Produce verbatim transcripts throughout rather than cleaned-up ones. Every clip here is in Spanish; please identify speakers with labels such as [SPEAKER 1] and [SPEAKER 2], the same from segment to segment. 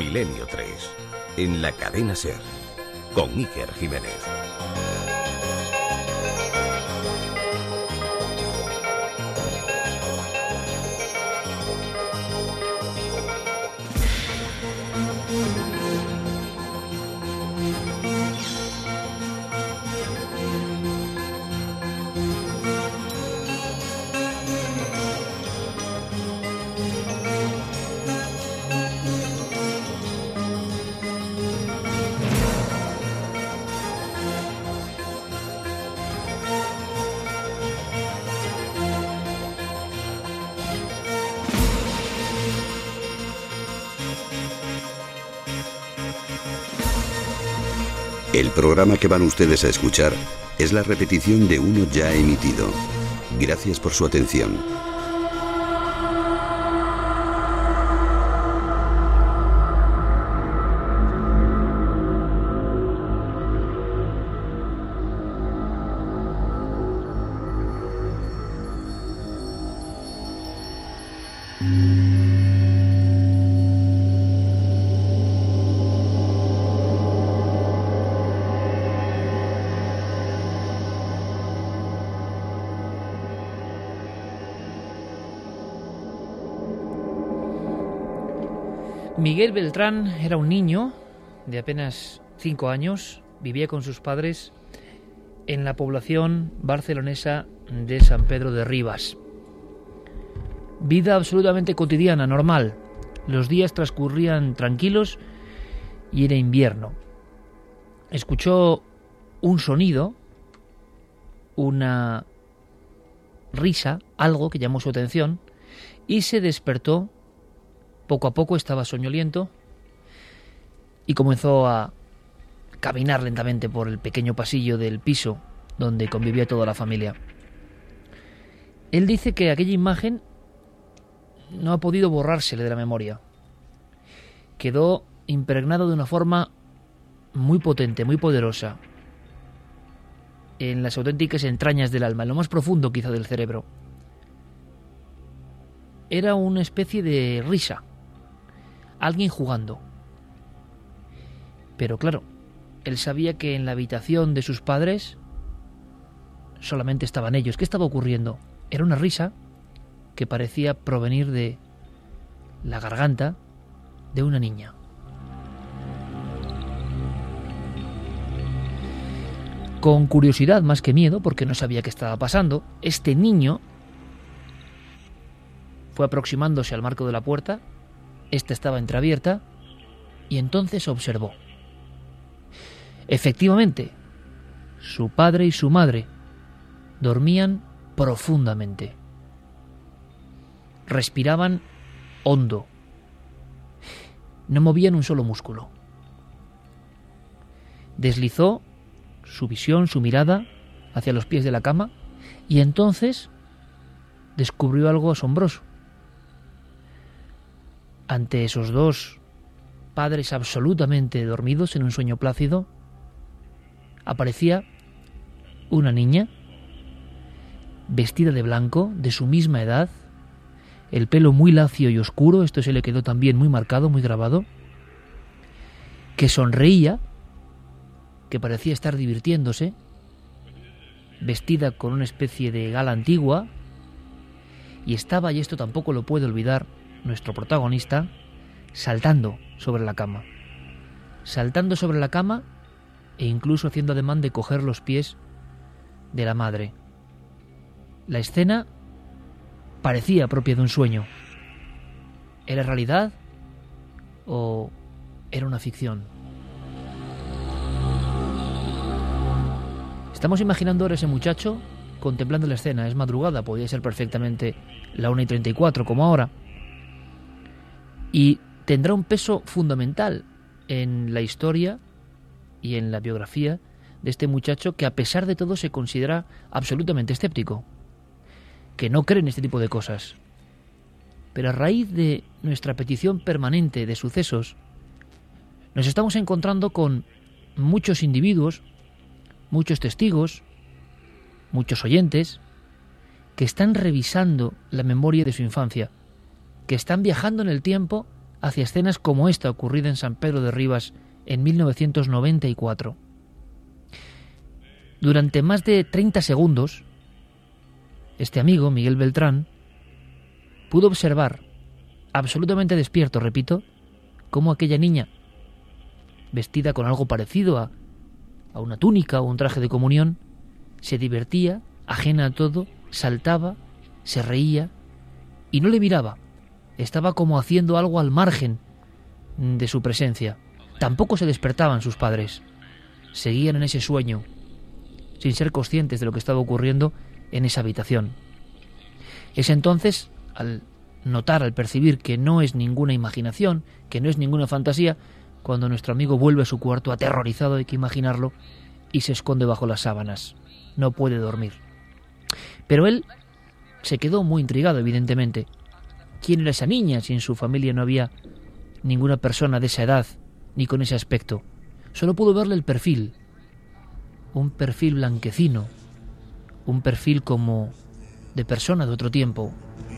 [SPEAKER 1] Milenio tres, en la cadena SER, con Iker Jiménez.
[SPEAKER 2] El programa que van ustedes a escuchar es la repetición de uno ya emitido. Gracias por su atención.
[SPEAKER 3] Miguel Beltrán era un niño de apenas cinco años, vivía con sus padres en la población barcelonesa de San Pedro de Ribas. Vida absolutamente cotidiana, normal. Los días transcurrían tranquilos y era invierno. Escuchó un sonido, una risa, algo que llamó su atención, y se despertó. Poco a poco estaba soñoliento y comenzó a caminar lentamente por el pequeño pasillo del piso donde convivía toda la familia. Él dice que aquella imagen no ha podido borrársele de la memoria. Quedó impregnado de una forma muy potente, muy poderosa, en las auténticas entrañas del alma, en lo más profundo quizá del cerebro. Era una especie de risa. Alguien jugando. Pero claro, él sabía que en la habitación de sus padres solamente estaban ellos. ¿Qué estaba ocurriendo? Era una risa que parecía provenir de la garganta de una niña. Con curiosidad más que miedo, porque no sabía qué estaba pasando, este niño fue aproximándose al marco de la puerta. Esta estaba entreabierta y entonces observó. Efectivamente, su padre y su madre dormían profundamente. Respiraban hondo. No movían un solo músculo. Deslizó su visión, su mirada hacia los pies de la cama y entonces descubrió algo asombroso. Ante esos dos padres absolutamente dormidos en un sueño plácido, aparecía una niña vestida de blanco, de su misma edad, el pelo muy lacio y oscuro, esto se le quedó también muy marcado, muy grabado, que sonreía, que parecía estar divirtiéndose, vestida con una especie de gala antigua, y estaba, y esto tampoco lo puede olvidar nuestro protagonista, saltando sobre la cama. Saltando sobre la cama e incluso haciendo ademán de coger los pies de la madre. La escena parecía propia de un sueño. ¿Era realidad o era una ficción? Estamos imaginando ahora ese muchacho contemplando la escena. Es madrugada, podría ser perfectamente la una y treinta y cuatro como ahora. Y tendrá un peso fundamental en la historia y en la biografía de este muchacho que a pesar de todo se considera absolutamente escéptico, que no cree en este tipo de cosas. Pero a raíz de nuestra petición permanente de sucesos, nos estamos encontrando con muchos individuos, muchos testigos, muchos oyentes, que están revisando la memoria de su infancia, que están viajando en el tiempo hacia escenas como esta ocurrida en San Pedro de Ribas en mil novecientos noventa y cuatro. Durante más de treinta segundos, este amigo, Miguel Beltrán, pudo observar, absolutamente despierto, repito, cómo aquella niña, vestida con algo parecido a, a una túnica o un traje de comunión, se divertía, ajena a todo, saltaba, se reía y no le miraba. Estaba como haciendo algo al margen de su presencia. Tampoco se despertaban sus padres. Seguían en ese sueño, sin ser conscientes de lo que estaba ocurriendo en esa habitación. Es entonces, al notar, al percibir que no es ninguna imaginación, que no es ninguna fantasía, cuando nuestro amigo vuelve a su cuarto aterrorizado, hay que imaginarlo, y se esconde bajo las sábanas. No puede dormir. Pero él se quedó muy intrigado, evidentemente. ¿Quién era esa niña si en su familia no había ninguna persona de esa edad ni con ese aspecto? Solo pudo verle el perfil. Un perfil blanquecino. Un perfil como de persona de otro tiempo.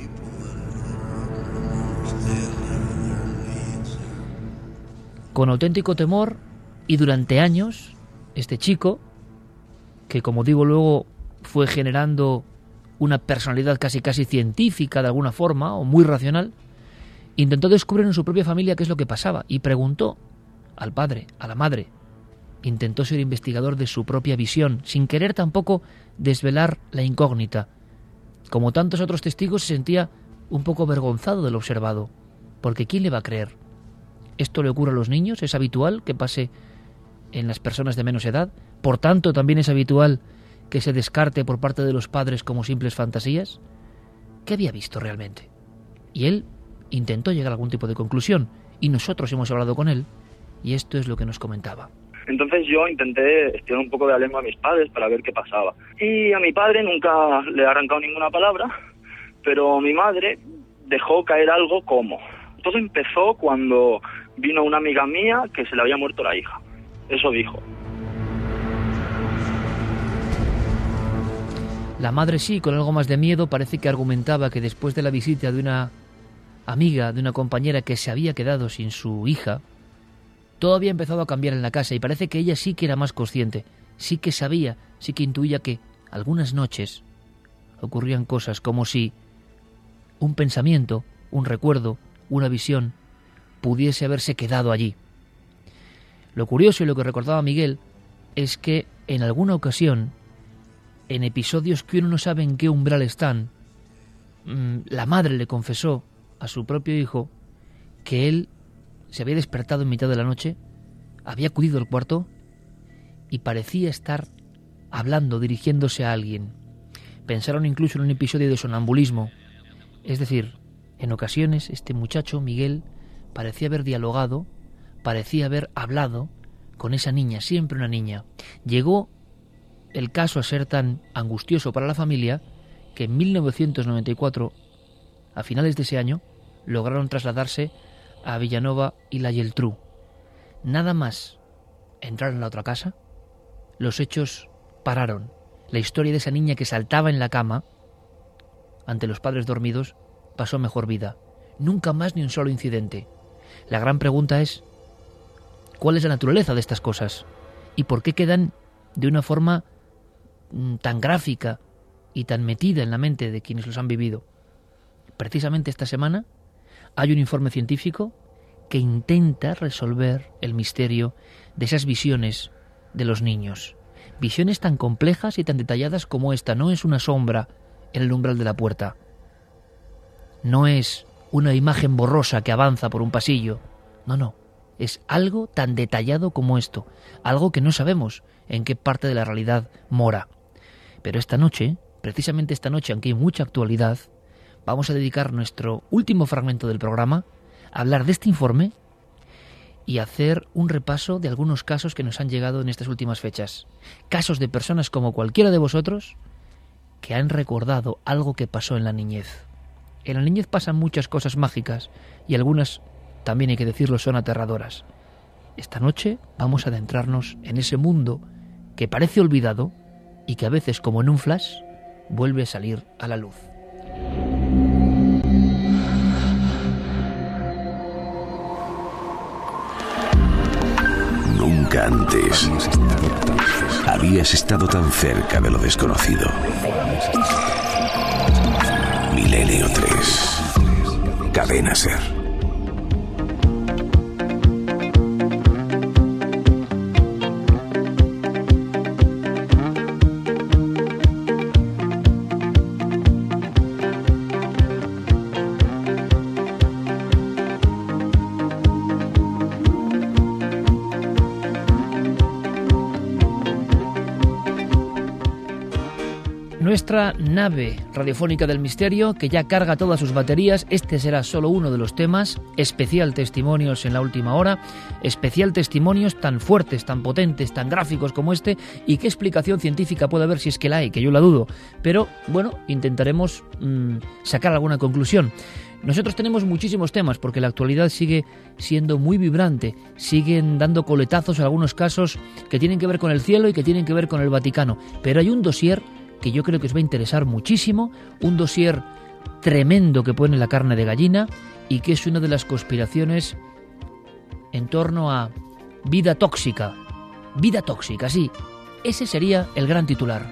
[SPEAKER 3] Con auténtico temor, y durante años, este chico, que como digo luego fue generando una personalidad casi casi científica de alguna forma, o muy racional, intentó descubrir en su propia familia qué es lo que pasaba y preguntó al padre, a la madre. Intentó ser investigador de su propia visión, sin querer tampoco desvelar la incógnita. Como tantos otros testigos, se sentía un poco avergonzado de lo observado, porque ¿quién le va a creer? ¿Esto le ocurre a los niños? ¿Es habitual que pase en las personas de menos edad? Por tanto, también es habitual que se descarte por parte de los padres como simples fantasías. ¿Qué había visto realmente? Y él intentó llegar a algún tipo de conclusión, y nosotros hemos hablado con él, y esto es lo que nos comentaba.
[SPEAKER 4] Entonces yo intenté estirar un poco de la lengua a mis padres para ver qué pasaba. Y a mi padre nunca le he arrancado ninguna palabra, pero mi madre dejó caer algo como... Todo empezó cuando vino una amiga mía que se le había muerto la hija. Eso dijo.
[SPEAKER 3] La madre sí, con algo más de miedo, parece que argumentaba que después de la visita de una amiga, de una compañera que se había quedado sin su hija, todo había empezado a cambiar en la casa y parece que ella sí que era más consciente, sí que sabía, sí que intuía que algunas noches ocurrían cosas como si un pensamiento, un recuerdo, una visión pudiese haberse quedado allí. Lo curioso y lo que recordaba Miguel es que en alguna ocasión, en episodios que uno no sabe en qué umbral están, la madre le confesó a su propio hijo que él se había despertado en mitad de la noche, había acudido al cuarto y parecía estar hablando, dirigiéndose a alguien. Pensaron incluso en un episodio de sonambulismo. Es decir, en ocasiones este muchacho, Miguel, parecía haber dialogado, parecía haber hablado con esa niña, siempre una niña. Llegó el caso a ser tan angustioso para la familia que en mil novecientos noventa y cuatro, a finales de ese año, lograron trasladarse a Villanova y la Geltrú. Nada más entrar en la otra casa, los hechos pararon. La historia de esa niña que saltaba en la cama ante los padres dormidos pasó mejor vida. Nunca más ni un solo incidente. La gran pregunta es, ¿cuál es la naturaleza de estas cosas? ¿Y por qué quedan de una forma tan gráfica y tan metida en la mente de quienes los han vivido? Precisamente esta semana hay un informe científico que intenta resolver el misterio de esas visiones de los niños. Visiones tan complejas y tan detalladas como esta. No es una sombra en el umbral de la puerta. No es una imagen borrosa que avanza por un pasillo. No, no. Es algo tan detallado como esto. Algo que no sabemos en qué parte de la realidad mora. Pero esta noche, precisamente esta noche, aunque hay mucha actualidad, vamos a dedicar nuestro último fragmento del programa a hablar de este informe y hacer un repaso de algunos casos que nos han llegado en estas últimas fechas. Casos de personas como cualquiera de vosotros que han recordado algo que pasó en la niñez. En la niñez pasan muchas cosas mágicas y algunas, también hay que decirlo, son aterradoras. Esta noche vamos a adentrarnos en ese mundo que parece olvidado y que a veces, como en un flash, vuelve a salir a la luz.
[SPEAKER 5] Nunca antes habías estado tan cerca de lo desconocido. Milenio tres. Cadena SER.
[SPEAKER 3] Nuestra nave radiofónica del misterio, que ya carga todas sus baterías. Este será solo uno de los temas. Especial testimonios en la última hora. Especial testimonios tan fuertes, tan potentes, tan gráficos como este. ¿Y qué explicación científica puede haber, si es que la hay? Que yo la dudo. Pero, bueno, intentaremos mmm, sacar alguna conclusión. Nosotros tenemos muchísimos temas, porque la actualidad sigue siendo muy vibrante. Siguen dando coletazos en algunos casos que tienen que ver con el cielo y que tienen que ver con el Vaticano. Pero hay un dossier que yo creo que os va a interesar muchísimo, un dossier tremendo que pone la carne de gallina y que es una de las conspiraciones en torno a vida tóxica. Vida tóxica, sí. Ese sería el gran titular.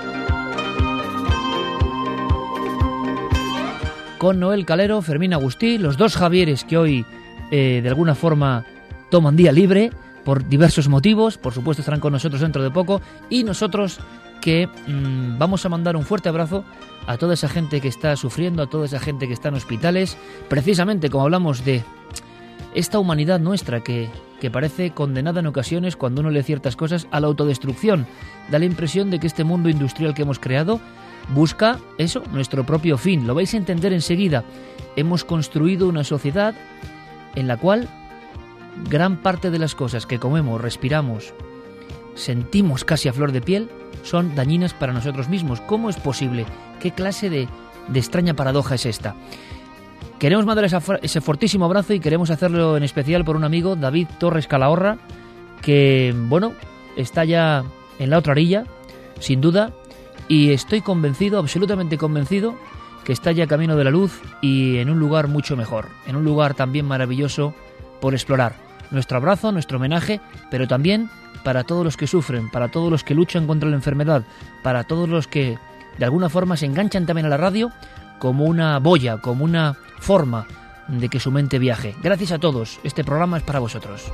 [SPEAKER 3] Con Noel Calero, Fermín Agustí, los dos Javieres que hoy eh, de alguna forma toman día libre por diversos motivos, por supuesto estarán con nosotros dentro de poco, y nosotros que mmm, vamos a mandar un fuerte abrazo a toda esa gente que está sufriendo, a toda esa gente que está en hospitales, precisamente como hablamos de esta humanidad nuestra que, que parece condenada en ocasiones, cuando uno lee ciertas cosas, a la autodestrucción. Da la impresión de que este mundo industrial que hemos creado busca eso, nuestro propio fin. Lo vais a entender enseguida. Hemos construido una sociedad en la cual gran parte de las cosas que comemos, respiramos, sentimos casi a flor de piel, son dañinas para nosotros mismos. ¿Cómo es posible? ¿Qué clase de, de extraña paradoja es esta? Queremos mandar esa, ese fortísimo abrazo y queremos hacerlo en especial por un amigo, David Torres Calahorra, que, bueno, está ya en la otra orilla, sin duda, y estoy convencido, absolutamente convencido, que está ya camino de la luz y en un lugar mucho mejor, en un lugar también maravilloso por explorar. Nuestro abrazo, nuestro homenaje, pero también para todos los que sufren, para todos los que luchan contra la enfermedad, para todos los que de alguna forma se enganchan también a la radio como una boya, como una forma de que su mente viaje. Gracias a todos, este programa es para vosotros.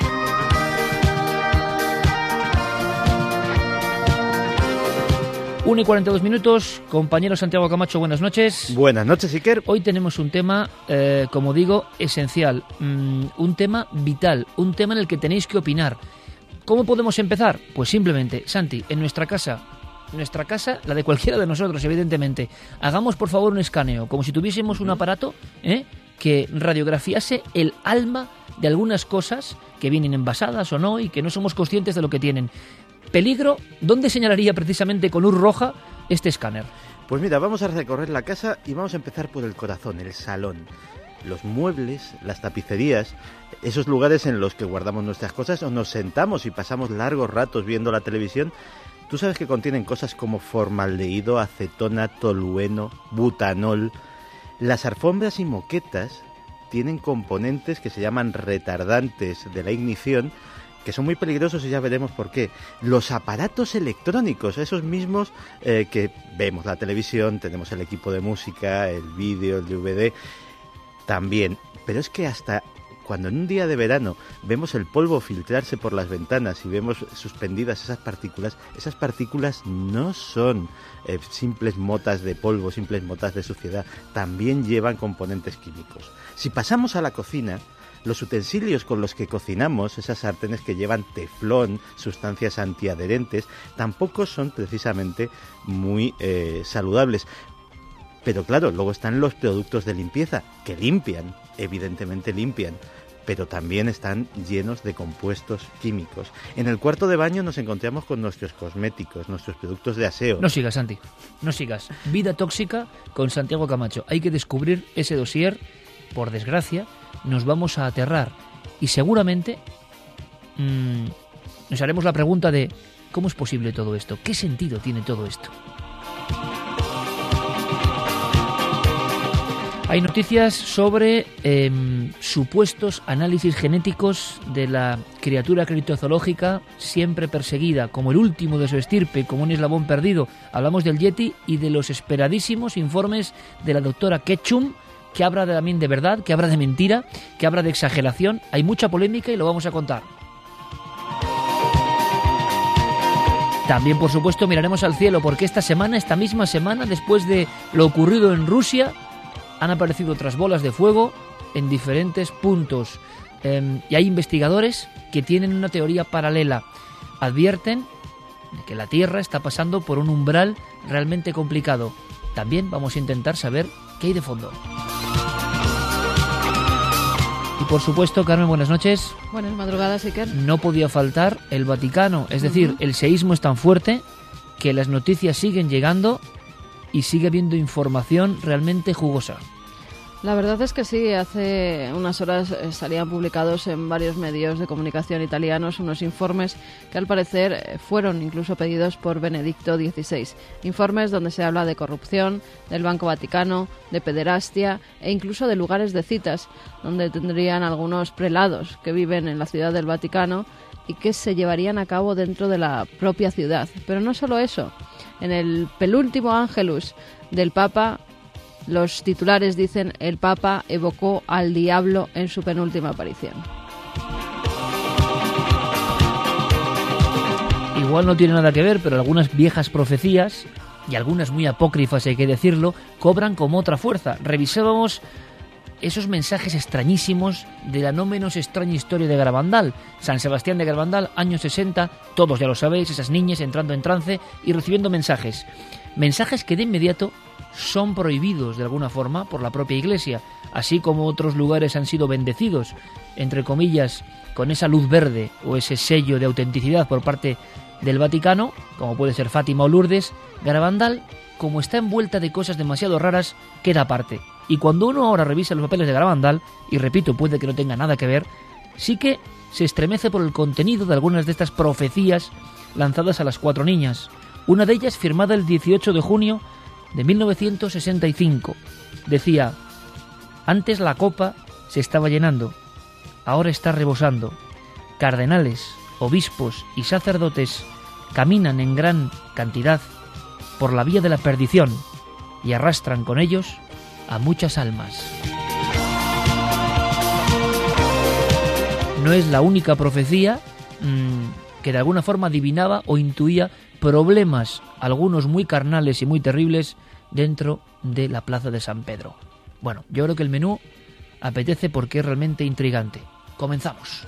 [SPEAKER 3] uno y cuarenta y dos minutos, compañero Santiago Camacho, buenas noches.
[SPEAKER 6] Buenas noches, Iker.
[SPEAKER 3] Hoy tenemos un tema, eh, como digo, esencial, mm, un tema vital, un tema en el que tenéis que opinar. ¿Cómo podemos empezar? Pues simplemente, Santi, en nuestra casa, nuestra casa, la de cualquiera de nosotros, evidentemente, hagamos por favor un escaneo, como si tuviésemos un aparato ¿eh? que radiografiase el alma de algunas cosas que vienen envasadas o no y que no somos conscientes de lo que tienen. Peligro, ¿dónde señalaría precisamente con luz roja este escáner?
[SPEAKER 6] Pues mira, vamos a recorrer la casa y vamos a empezar por el corazón, el salón. Los muebles, las tapicerías, esos lugares en los que guardamos nuestras cosas o nos sentamos y pasamos largos ratos viendo la televisión. Tú sabes que contienen cosas como formaldehído, acetona, tolueno, butanol. Las alfombras y moquetas tienen componentes que se llaman retardantes de la ignición, que son muy peligrosos y ya veremos por qué. Los aparatos electrónicos, esos mismos eh, que vemos la televisión, tenemos el equipo de música, el vídeo, el D V D, también. Pero es que hasta cuando en un día de verano vemos el polvo filtrarse por las ventanas y vemos suspendidas esas partículas, esas partículas no son eh, simples motas de polvo, simples motas de suciedad, también llevan componentes químicos. Si pasamos a la cocina, los utensilios con los que cocinamos, esas sartenes que llevan teflón, sustancias antiadherentes, tampoco son precisamente muy eh, saludables. Pero claro, luego están los productos de limpieza, que limpian, evidentemente limpian, pero también están llenos de compuestos químicos. En el cuarto de baño nos encontramos con nuestros cosméticos, nuestros productos de aseo.
[SPEAKER 3] No sigas, Santi, no sigas. Vida tóxica con Santiago Camacho. Hay que descubrir ese dossier, por desgracia, nos vamos a aterrar. Y seguramente mmm, nos haremos la pregunta de ¿cómo es posible todo esto? ¿Qué sentido tiene todo esto? Hay noticias sobre eh, supuestos análisis genéticos de la criatura criptozoológica siempre perseguida, como el último de su estirpe, como un eslabón perdido. Hablamos del Yeti y de los esperadísimos informes de la doctora Ketchum, que habla de, también de verdad, que habla de mentira, que habla de exageración. Hay mucha polémica y lo vamos a contar. También, por supuesto, miraremos al cielo, porque esta semana, esta misma semana, después de lo ocurrido en Rusia, han aparecido otras bolas de fuego en diferentes puntos. Eh, y hay investigadores que tienen una teoría paralela. Advierten de que la Tierra está pasando por un umbral realmente complicado. También vamos a intentar saber qué hay de fondo. Y por supuesto, Carmen, buenas noches.
[SPEAKER 7] Buenas madrugadas, Iker.
[SPEAKER 3] No podía faltar el Vaticano. Es decir, uh-huh. el seísmo es tan fuerte que las noticias siguen llegando y sigue habiendo información realmente jugosa.
[SPEAKER 7] La verdad es que sí, hace unas horas salían publicados en varios medios de comunicación italianos unos informes que al parecer fueron incluso pedidos por Benedicto dieciséis. Informes donde se habla de corrupción, del Banco Vaticano, de pederastia e incluso de lugares de citas, donde tendrían algunos prelados que viven en la ciudad del Vaticano y que se llevarían a cabo dentro de la propia ciudad. Pero no solo eso, en el penúltimo Ángelus del Papa, los titulares dicen: el Papa evocó al diablo en su penúltima aparición.
[SPEAKER 3] Igual no tiene nada que ver, pero algunas viejas profecías, y algunas muy apócrifas hay que decirlo, cobran como otra fuerza. Revisábamos esos mensajes extrañísimos de la no menos extraña historia de Garabandal. San Sebastián de Garabandal, años sesenta, todos ya lo sabéis, esas niñas entrando en trance y recibiendo mensajes. Mensajes que de inmediato son prohibidos de alguna forma por la propia Iglesia, así como otros lugares han sido bendecidos, entre comillas, con esa luz verde o ese sello de autenticidad por parte del Vaticano, como puede ser Fátima o Lourdes. Garabandal, como está envuelta de cosas demasiado raras, queda aparte. Y cuando uno ahora revisa los papeles de Garabandal, y repito, puede que no tenga nada que ver, sí que se estremece por el contenido de algunas de estas profecías lanzadas a las cuatro niñas. Una de ellas firmada el dieciocho de junio de mil novecientos sesenta y cinco. Decía: antes la copa se estaba llenando, ahora está rebosando. Cardenales, obispos y sacerdotes caminan en gran cantidad por la vía de la perdición y arrastran con ellos a muchas almas. No es la única profecía mmm, que de alguna forma adivinaba o intuía problemas, algunos muy carnales y muy terribles, dentro de la plaza de San Pedro. Bueno, yo creo que el menú apetece porque es realmente intrigante. Comenzamos.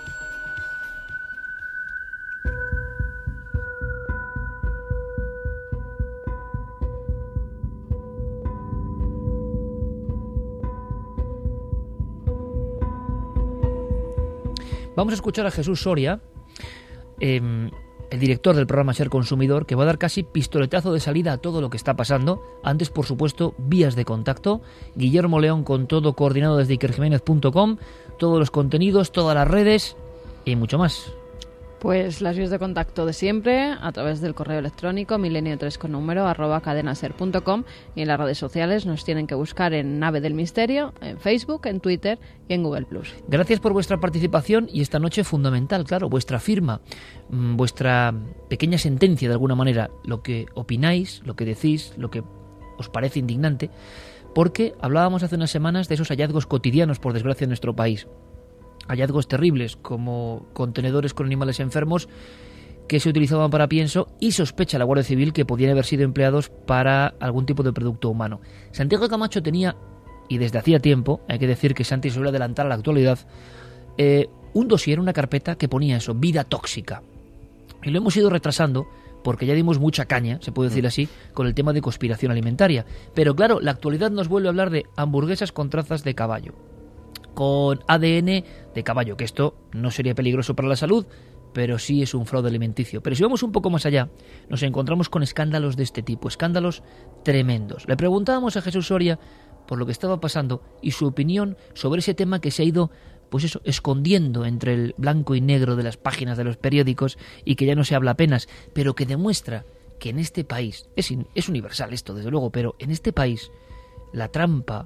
[SPEAKER 3] Vamos a escuchar a Jesús Soria, eh, el director del programa Ser Consumidor, que va a dar casi pistoletazo de salida a todo lo que está pasando. Antes, por supuesto, vías de contacto. Guillermo León con todo coordinado desde iker jiménez punto com, todos los contenidos, todas las redes y mucho más.
[SPEAKER 7] Pues las vías de contacto de siempre, a través del correo electrónico milenio tres con número arroba cadenaser punto com, y en las redes sociales nos tienen que buscar en Nave del Misterio, en Facebook, en Twitter y en Google plus.
[SPEAKER 3] Gracias por vuestra participación y esta noche fundamental, claro, vuestra firma, vuestra pequeña sentencia de alguna manera, lo que opináis, lo que decís, lo que os parece indignante, porque hablábamos hace unas semanas de esos hallazgos cotidianos, por desgracia, en nuestro país. Hallazgos terribles, como contenedores con animales enfermos que se utilizaban para pienso, y sospecha la Guardia Civil que podían haber sido empleados para algún tipo de producto humano. Santiago Camacho tenía, y desde hacía tiempo, hay que decir que Santi suele adelantar a la actualidad, eh, un dossier, una carpeta que ponía eso, vida tóxica. Y lo hemos ido retrasando porque ya dimos mucha caña, se puede decir así, con el tema de conspiración alimentaria. Pero claro, la actualidad nos vuelve a hablar de hamburguesas con trazas de caballo, con A D N de caballo, que esto no sería peligroso para la salud, pero sí es un fraude alimenticio. Pero si vamos un poco más allá, nos encontramos con escándalos de este tipo, escándalos tremendos. Le preguntábamos a Jesús Soria por lo que estaba pasando y su opinión sobre ese tema que se ha ido, pues eso, escondiendo entre el blanco y negro de las páginas de los periódicos y que ya no se habla apenas, pero que demuestra que en este país, es, es universal esto desde luego, pero en este país la trampa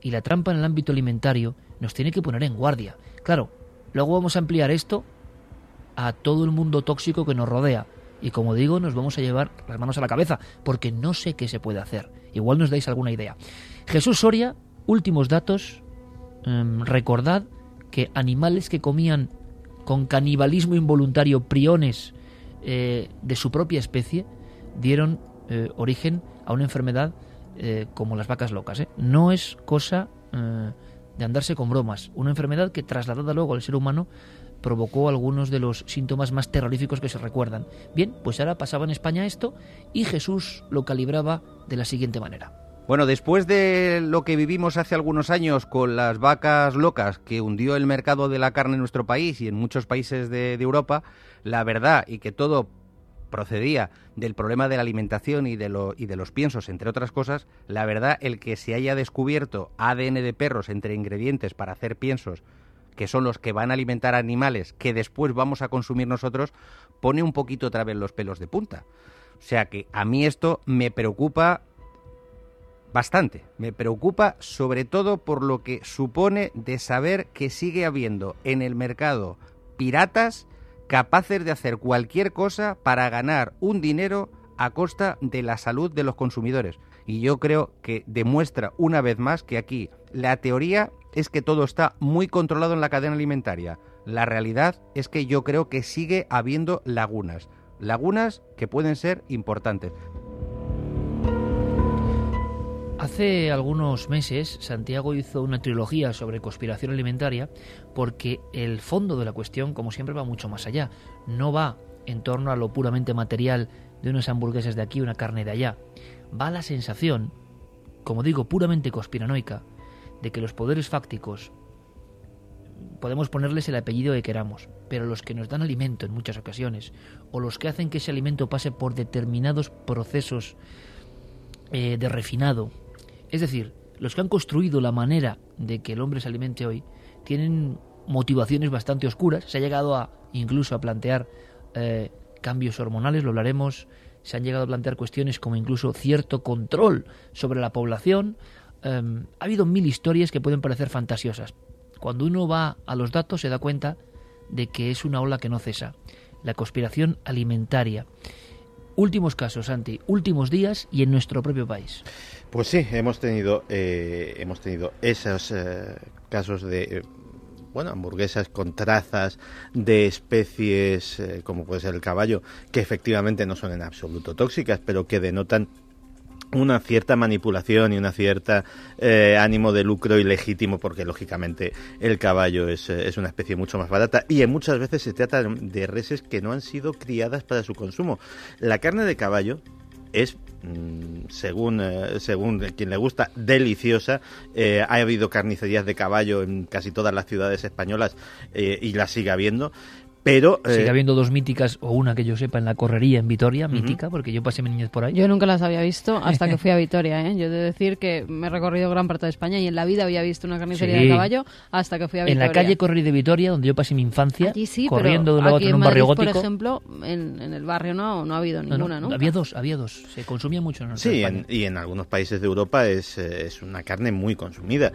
[SPEAKER 3] y la trampa en el ámbito alimentario nos tiene que poner en guardia. Claro, luego vamos a ampliar esto a todo el mundo tóxico que nos rodea. Y como digo, nos vamos a llevar las manos a la cabeza, porque no sé qué se puede hacer. Igual nos dais alguna idea. Jesús Soria, últimos datos. Eh, recordad que animales que comían con canibalismo involuntario priones eh, de su propia especie dieron eh, origen a una enfermedad eh, como las vacas locas. ¿eh? No es cosa eh, de andarse con bromas. Una enfermedad que, trasladada luego al ser humano, provocó algunos de los síntomas más terroríficos que se recuerdan. Bien, pues ahora pasaba en España esto y Jesús lo calibraba de la siguiente manera.
[SPEAKER 8] Bueno, después de lo que vivimos hace algunos años con las vacas locas que hundió el mercado de la carne en nuestro país y en muchos países de, de Europa, la verdad, y que todo procedía del problema de la alimentación y de, lo, y de los piensos, entre otras cosas, la verdad, el que se haya descubierto A D N de perros entre ingredientes para hacer piensos, que son los que van a alimentar a animales que después vamos a consumir nosotros, pone un poquito otra vez los pelos de punta. O sea que a mí esto me preocupa bastante. Me preocupa sobre todo por lo que supone de saber que sigue habiendo en el mercado piratas capaces de hacer cualquier cosa para ganar un dinero a costa de la salud de los consumidores. Y yo creo que demuestra una vez más que aquí la teoría es que todo está muy controlado en la cadena alimentaria. La realidad es que yo creo que sigue habiendo lagunas. Lagunas que pueden ser importantes.
[SPEAKER 3] Hace algunos meses Santiago hizo una trilogía sobre conspiración alimentaria porque el fondo de la cuestión, como siempre, va mucho más allá. No va en torno a lo puramente material de unas hamburguesas de aquí, una carne de allá. Va a la sensación, como digo, puramente conspiranoica, de que los poderes fácticos, podemos ponerles el apellido que queramos, pero los que nos dan alimento en muchas ocasiones, o los que hacen que ese alimento pase por determinados procesos eh, de refinado, es decir, los que han construido la manera de que el hombre se alimente hoy, tienen motivaciones bastante oscuras. Se ha llegado a incluso a plantear eh, cambios hormonales, lo hablaremos. Se han llegado a plantear cuestiones como incluso cierto control sobre la población. Eh, ha habido mil historias que pueden parecer fantasiosas. Cuando uno va a los datos se da cuenta de que es una ola que no cesa. La conspiración alimentaria. Últimos casos, Santi, últimos días y en nuestro propio país.
[SPEAKER 6] Pues sí, hemos tenido eh, hemos tenido esos eh, casos de eh, bueno, hamburguesas con trazas de especies eh, como puede ser el caballo, que efectivamente no son en absoluto tóxicas, pero que denotan una cierta manipulación y una cierta eh, ánimo de lucro ilegítimo, porque lógicamente el caballo es, es una especie mucho más barata y en muchas veces se trata de reses que no han sido criadas para su consumo. La carne de caballo es, mmm, según eh, según quien le gusta, deliciosa. Eh, ha habido carnicerías de caballo en casi todas las ciudades españolas eh, y las sigue habiendo. Pero, eh...
[SPEAKER 3] sigue habiendo dos míticas, o una que yo sepa en la Correría en Vitoria, mítica, uh-huh. porque yo pasé mi niñez por ahí.
[SPEAKER 7] Yo nunca las había visto hasta que fui a Vitoria, ¿eh? Yo he de decir que me he recorrido gran parte de España y en la vida había visto una carnicería sí. de caballo hasta que fui a Vitoria.
[SPEAKER 3] En la calle Correría de Vitoria, donde yo pasé mi infancia,
[SPEAKER 7] allí sí,
[SPEAKER 3] corriendo de un
[SPEAKER 7] lado
[SPEAKER 3] lado a otro en un
[SPEAKER 7] Madrid,
[SPEAKER 3] barrio gótico.
[SPEAKER 7] Por ejemplo, en, en el barrio no, no ha habido ninguna,
[SPEAKER 3] no,
[SPEAKER 7] ¿no?
[SPEAKER 3] Había dos, había dos. Se consumía mucho en
[SPEAKER 6] Sí, en, y en algunos países de Europa es, es una carne muy consumida.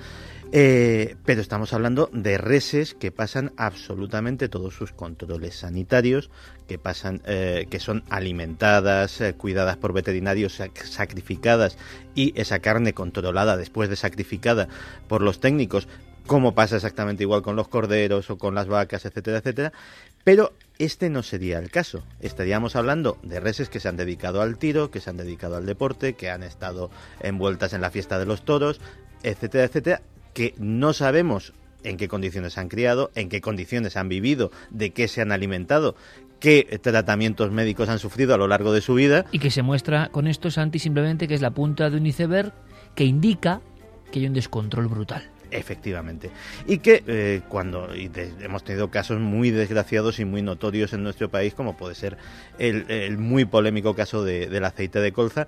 [SPEAKER 6] Eh, pero estamos hablando de reses que pasan absolutamente todos sus controles sanitarios, que pasan, eh, que son alimentadas, eh, cuidadas por veterinarios, sac- sacrificadas, y esa carne controlada después de sacrificada por los técnicos, como pasa exactamente igual con los corderos o con las vacas, etcétera, etcétera. Pero este no sería el caso. Estaríamos hablando de reses que se han dedicado al tiro, que se han dedicado al deporte, que han estado envueltas en la fiesta de los toros, etcétera, etcétera, que no sabemos en qué condiciones se han criado, en qué condiciones han vivido, de qué se han alimentado, qué tratamientos médicos han sufrido a lo largo de su vida.
[SPEAKER 3] Y que se muestra con esto, Santi, simplemente que es la punta de un iceberg que indica que hay un descontrol brutal.
[SPEAKER 6] Efectivamente. Y que eh, cuando y de, hemos tenido casos muy desgraciados y muy notorios en nuestro país, como puede ser el, el muy polémico caso de, del aceite de colza,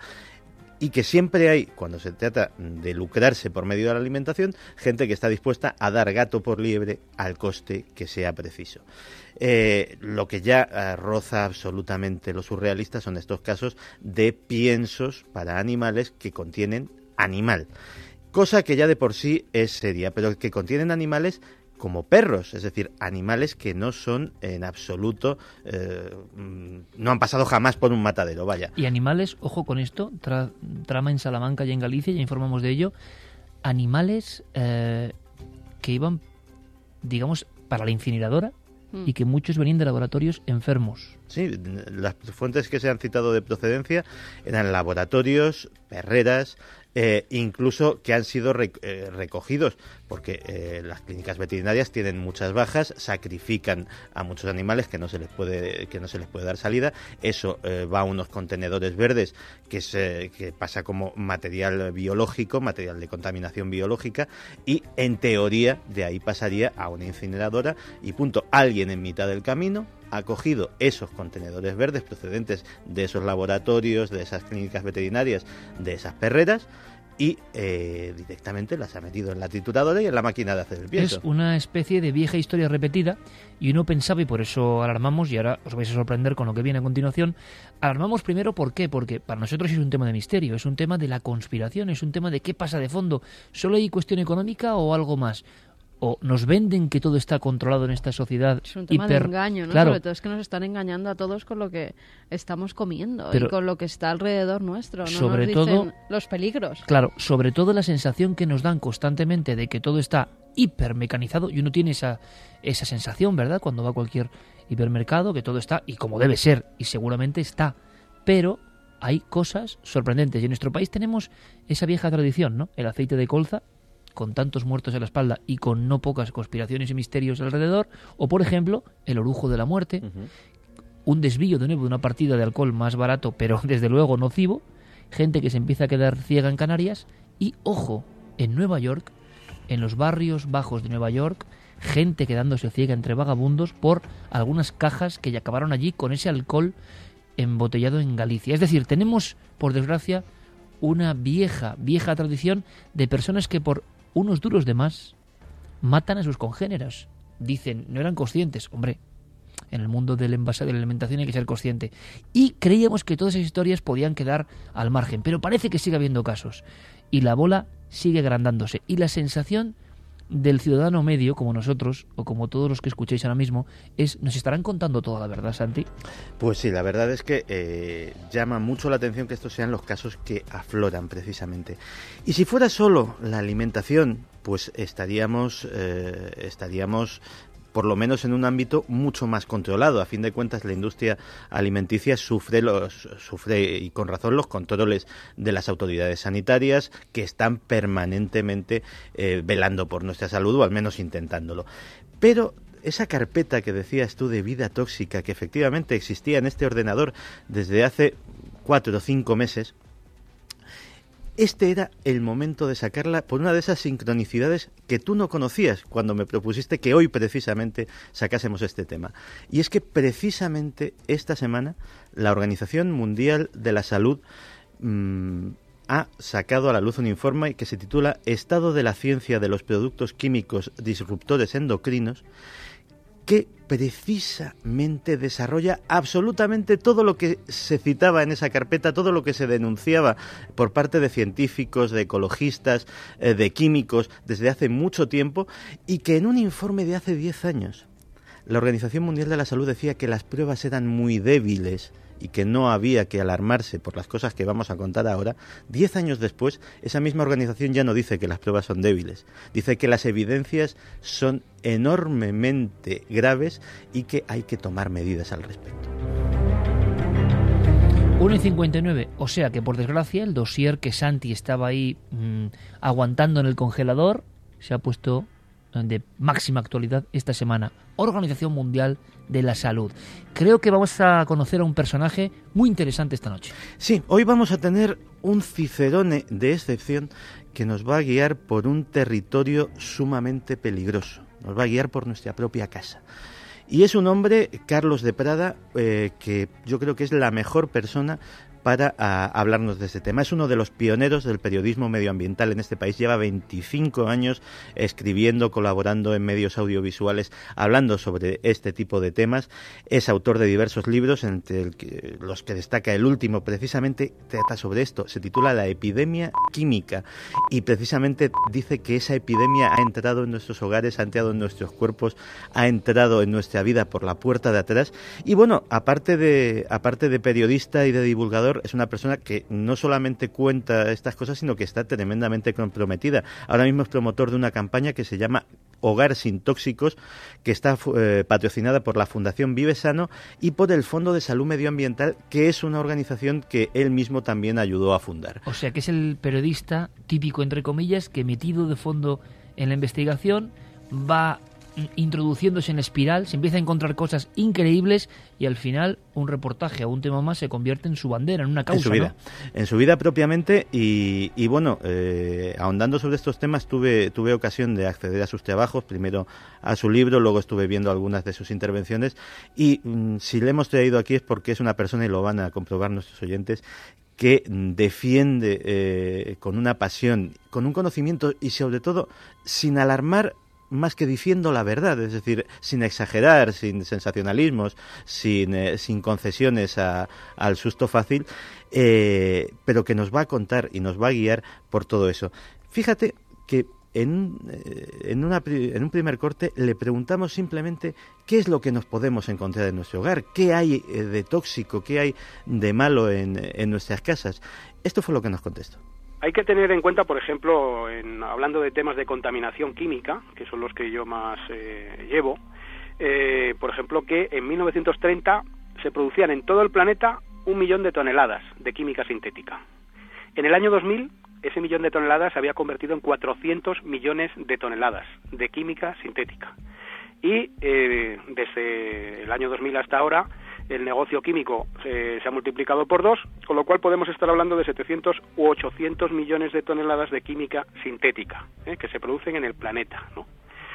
[SPEAKER 6] y que siempre hay, cuando se trata de lucrarse por medio de la alimentación, gente que está dispuesta a dar gato por liebre al coste que sea preciso. Eh, lo que ya eh, roza absolutamente lo surrealista son estos casos de piensos para animales que contienen animal. cosa que ya de por sí es seria, pero que contienen animales como perros, es decir, animales que no son en absoluto, eh, no han pasado jamás por un matadero, vaya.
[SPEAKER 3] Y animales, ojo con esto, tra- trama en Salamanca y en Galicia, ya informamos de ello, animales eh, que iban, digamos, para la incineradora mm. y que muchos venían de laboratorios enfermos.
[SPEAKER 6] Sí, las fuentes que se han citado de procedencia eran laboratorios, perreras, Eh, incluso que han sido rec- eh, recogidos, porque eh, las clínicas veterinarias tienen muchas bajas, sacrifican a muchos animales que no se les puede que no se les puede dar salida. Eso eh, va a unos contenedores verdes que se que pasa como material biológico, material de contaminación biológica, y en teoría de ahí pasaría a una incineradora y punto. Alguien en mitad del camino ha cogido esos contenedores verdes procedentes de esos laboratorios, de esas clínicas veterinarias, de esas perreras, y eh, directamente las ha metido en la trituradora y en la máquina de hacer el pienso.
[SPEAKER 3] Es una especie de vieja historia repetida, y uno pensaba, y por eso alarmamos, y ahora os vais a sorprender con lo que viene a continuación. Alarmamos primero, ¿por qué? Porque para nosotros es un tema de misterio, es un tema de la conspiración, es un tema de qué pasa de fondo. ¿Solo hay cuestión económica o algo más? O nos venden que todo está controlado en esta sociedad.
[SPEAKER 7] Es un tema
[SPEAKER 3] hiper...
[SPEAKER 7] de engaño, ¿no?
[SPEAKER 3] Claro.
[SPEAKER 7] Sobre todo es que nos están engañando a todos con lo que estamos comiendo
[SPEAKER 3] Pero
[SPEAKER 7] y con lo que está alrededor nuestro. No
[SPEAKER 3] sobre
[SPEAKER 7] nos dicen
[SPEAKER 3] todo,
[SPEAKER 7] los peligros.
[SPEAKER 3] Claro, sobre todo la sensación que nos dan constantemente de que todo está hipermecanizado, y uno tiene esa, esa sensación, ¿verdad? Cuando va a cualquier hipermercado, que todo está, y como debe ser, y seguramente está. Pero hay cosas sorprendentes, y en nuestro país tenemos esa vieja tradición, ¿no? El aceite de colza, con tantos muertos en la espalda y con no pocas conspiraciones y misterios alrededor, o por ejemplo, el orujo de la muerte, uh-huh. un desvío de nuevo de una partida de alcohol más barato, pero desde luego nocivo, gente que se empieza a quedar ciega en Canarias, y ojo, en Nueva York, en los barrios bajos de Nueva York, gente quedándose ciega entre vagabundos por algunas cajas que ya acabaron allí con ese alcohol embotellado en Galicia. Es decir, tenemos, por desgracia, una vieja, vieja tradición de personas que por unos duros de más matan a sus congéneres. Dicen, no eran conscientes. Hombre, en el mundo del envase, de la alimentación hay que ser consciente. Y creíamos que todas esas historias podían quedar al margen, pero parece que sigue habiendo casos. Y la bola sigue agrandándose. Y la sensación del ciudadano medio, como nosotros, o como todos los que escuchéis ahora mismo, es, ¿nos estarán contando toda la verdad, Santi?
[SPEAKER 6] Pues sí, la verdad es que eh, llama mucho la atención que estos sean los casos que afloran precisamente. Y si fuera solo la alimentación, pues estaríamos, eh, estaríamos por lo menos en un ámbito mucho más controlado. A fin de cuentas, la industria alimenticia sufre, los, sufre y con razón los controles de las autoridades sanitarias, que están permanentemente eh, velando por nuestra salud, o al menos intentándolo. Pero esa carpeta que decías tú de vida tóxica, que efectivamente existía en este ordenador desde hace cuatro o cinco meses, este era el momento de sacarla por una de esas sincronicidades que tú no conocías cuando me propusiste que hoy precisamente sacásemos este tema. Y es que precisamente esta semana la Organización Mundial de la Salud mmm, ha sacado a la luz un informe que se titula Estado de la ciencia de los productos químicos disruptores endocrinos, que precisamente desarrolla absolutamente todo lo que se citaba en esa carpeta, todo lo que se denunciaba por parte de científicos, de ecologistas, eh, de químicos desde hace mucho tiempo, y que en un informe de hace diez años la Organización Mundial de la Salud decía que las pruebas eran muy débiles y que no había que alarmarse por las cosas que vamos a contar ahora. Diez años después, esa misma organización ya no dice que las pruebas son débiles, dice que las evidencias son enormemente graves y que hay que tomar medidas al respecto.
[SPEAKER 3] uno y cincuenta y nueve, o sea que por desgracia el dossier que Santi estaba ahí mmm, aguantando en el congelador se ha puesto de máxima actualidad esta semana. Organización Mundial de la Salud. Creo que vamos a conocer a un personaje muy interesante esta noche.
[SPEAKER 6] Sí, hoy vamos a tener un cicerone de excepción que nos va a guiar por un territorio sumamente peligroso. Nos va a guiar por nuestra propia casa. Y es un hombre, Carlos de Prada, eh, que yo creo que es la mejor persona para a, hablarnos de este tema. Es uno de los pioneros del periodismo medioambiental en este país. Lleva veinticinco años escribiendo, colaborando en medios audiovisuales, hablando sobre este tipo de temas. Es autor de diversos libros, entre el que, los que destaca el último, precisamente trata sobre esto. Se titula La epidemia química y precisamente dice que esa epidemia ha entrado en nuestros hogares, ha entrado en nuestros cuerpos, ha entrado en nuestra vida por la puerta de atrás. Y bueno, aparte de, aparte de periodista y de divulgador, es una persona que no solamente cuenta estas cosas, sino que está tremendamente comprometida. Ahora mismo es promotor de una campaña que se llama Hogar sin Tóxicos, que está eh, patrocinada por la Fundación Vive Sano y por el Fondo de Salud Medioambiental, que es una organización que él mismo también ayudó a fundar.
[SPEAKER 3] O sea, que es el periodista típico, entre comillas, que metido de fondo en la investigación va introduciéndose en espiral, se empieza a encontrar cosas increíbles y al final un reportaje o un tema más se convierte en su bandera, en una causa,
[SPEAKER 6] en su vida,
[SPEAKER 3] ¿no?
[SPEAKER 6] En su vida propiamente y, y bueno, eh, ahondando sobre estos temas tuve, tuve ocasión de acceder a sus trabajos, primero a su libro, luego estuve viendo algunas de sus intervenciones y mmm, si le hemos traído aquí es porque es una persona, y lo van a comprobar nuestros oyentes, que defiende eh, con una pasión, con un conocimiento y sobre todo sin alarmar, más que diciendo la verdad, es decir, sin exagerar, sin sensacionalismos, sin, eh, sin concesiones a, al susto fácil, eh, pero que nos va a contar y nos va a guiar por todo eso. Fíjate que en, eh, en, una, en un primer corte le preguntamos simplemente qué es lo que nos podemos encontrar en nuestro hogar, qué hay eh, de tóxico, qué hay de malo en, en nuestras casas. Esto fue lo que nos contestó.
[SPEAKER 9] Hay que tener en cuenta, por ejemplo, en, hablando de temas de contaminación química, que son los que yo más eh, llevo, eh, por ejemplo, que en mil novecientos treinta se producían en todo el planeta un millón de toneladas de química sintética. En el año dos mil, ese millón de toneladas se había convertido en cuatrocientos millones de toneladas de química sintética. Y eh, desde el año dos mil hasta ahora, el negocio químico eh, se ha multiplicado por dos, con lo cual podemos estar hablando de setecientos u ochocientos millones de toneladas de química sintética eh, que se producen en el planeta, ¿no?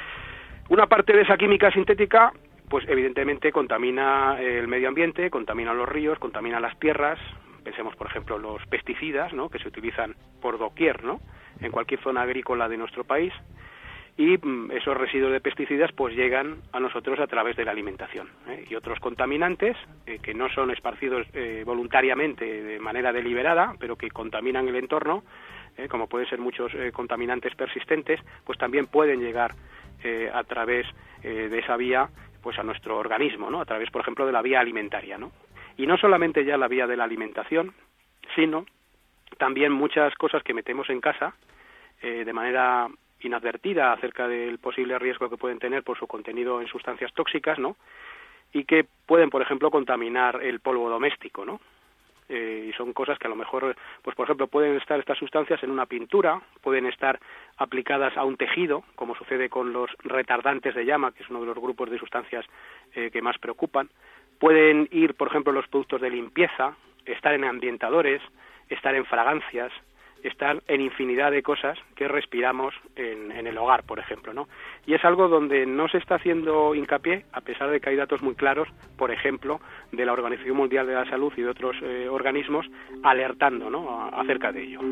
[SPEAKER 9] Una parte de esa química sintética, pues evidentemente contamina el medio ambiente, contamina los ríos, contamina las tierras. Pensemos, por ejemplo, los pesticidas, ¿no?, que se utilizan por doquier, ¿no?, en cualquier zona agrícola de nuestro país. Y mm, esos residuos de pesticidas pues llegan a nosotros a través de la alimentación, ¿eh? Y otros contaminantes eh, que no son esparcidos eh, voluntariamente de manera deliberada, pero que contaminan el entorno, eh, como pueden ser muchos eh, contaminantes persistentes, pues también pueden llegar eh, a través eh, de esa vía pues a nuestro organismo, ¿no?, a través, por ejemplo, de la vía alimentaria, ¿no? Y no solamente ya la vía de la alimentación, sino también muchas cosas que metemos en casa eh, de manera inadvertida acerca del posible riesgo que pueden tener por su contenido en sustancias tóxicas, ¿no?, y que pueden, por ejemplo, contaminar el polvo doméstico, ¿no? Eh, y son cosas que a lo mejor, pues por ejemplo, pueden estar estas sustancias en una pintura, pueden estar aplicadas a un tejido, como sucede con los retardantes de llama, que es uno de los grupos de sustancias eh, que más preocupan. Pueden ir, por ejemplo, los productos de limpieza, estar en ambientadores, estar en fragancias, estar en infinidad de cosas que respiramos en, en el hogar, por ejemplo, ¿no? Y es algo donde no se está haciendo hincapié, a pesar de que hay datos muy claros, por ejemplo, de la Organización Mundial de la Salud y de otros eh, organismos alertando, ¿no?, a, acerca de ello.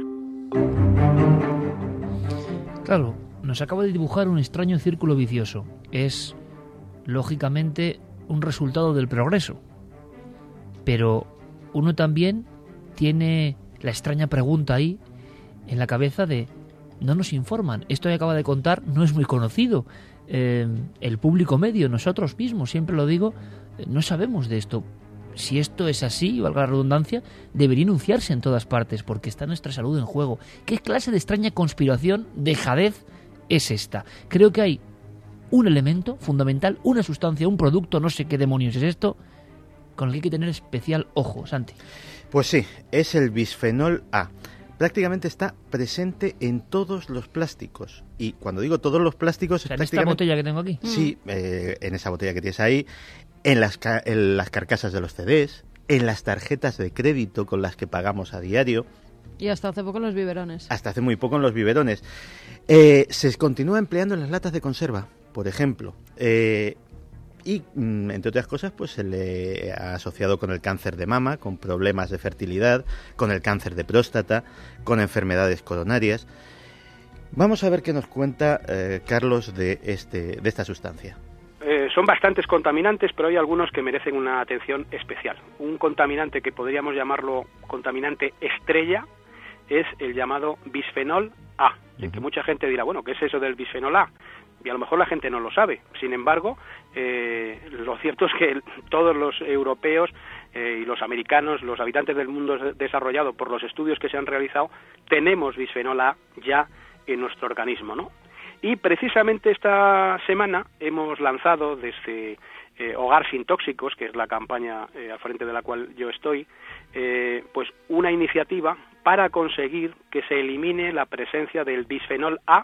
[SPEAKER 3] Claro, nos acaba de dibujar un extraño círculo vicioso. Es, lógicamente, un resultado del progreso. Pero uno también tiene la extraña pregunta ahí en la cabeza de no nos informan, esto que acaba de contar no es muy conocido, eh, el público medio, nosotros mismos, siempre lo digo, eh, no sabemos de esto. Si esto es así, valga la redundancia, debería anunciarse en todas partes porque está nuestra salud en juego. ¿Qué clase de extraña conspiración, dejadez es esta? Creo que hay un elemento fundamental, una sustancia, un producto, no sé qué demonios es esto, con el que hay que tener especial ojo, Santi.
[SPEAKER 6] Pues sí, es el bisfenol A. Prácticamente está presente en todos los plásticos. Y cuando digo todos los plásticos...
[SPEAKER 3] O sea,
[SPEAKER 6] es
[SPEAKER 3] ¿en esta botella que tengo aquí?
[SPEAKER 6] Sí, eh, en esa botella que tienes ahí, en las, ca- en las carcasas de los C Ds, en las tarjetas de crédito con las que pagamos a diario.
[SPEAKER 7] Y hasta hace poco en los biberones.
[SPEAKER 6] Hasta hace muy poco en los biberones. Eh, se continúa empleando en las latas de conserva, por ejemplo. Eh, y, entre otras cosas, pues se le ha asociado con el cáncer de mama, con problemas de fertilidad, con el cáncer de próstata, con enfermedades coronarias. Vamos a ver qué nos cuenta eh, Carlos de, este, de esta sustancia.
[SPEAKER 9] Eh, son bastantes contaminantes, pero hay algunos que merecen una atención especial. Un contaminante que podríamos llamarlo contaminante estrella es el llamado bisfenol A, en que mucha gente dirá, bueno, ¿qué es eso del bisfenol A? Y a lo mejor la gente no lo sabe. Sin embargo, eh, lo cierto es que todos los europeos eh, y los americanos, los habitantes del mundo desarrollado, por los estudios que se han realizado, tenemos bisfenol A ya en nuestro organismo, ¿no? Y precisamente esta semana hemos lanzado desde eh, Hogar Sin Tóxicos, que es la campaña eh, al frente de la cual yo estoy, eh, pues una iniciativa para conseguir que se elimine la presencia del bisfenol A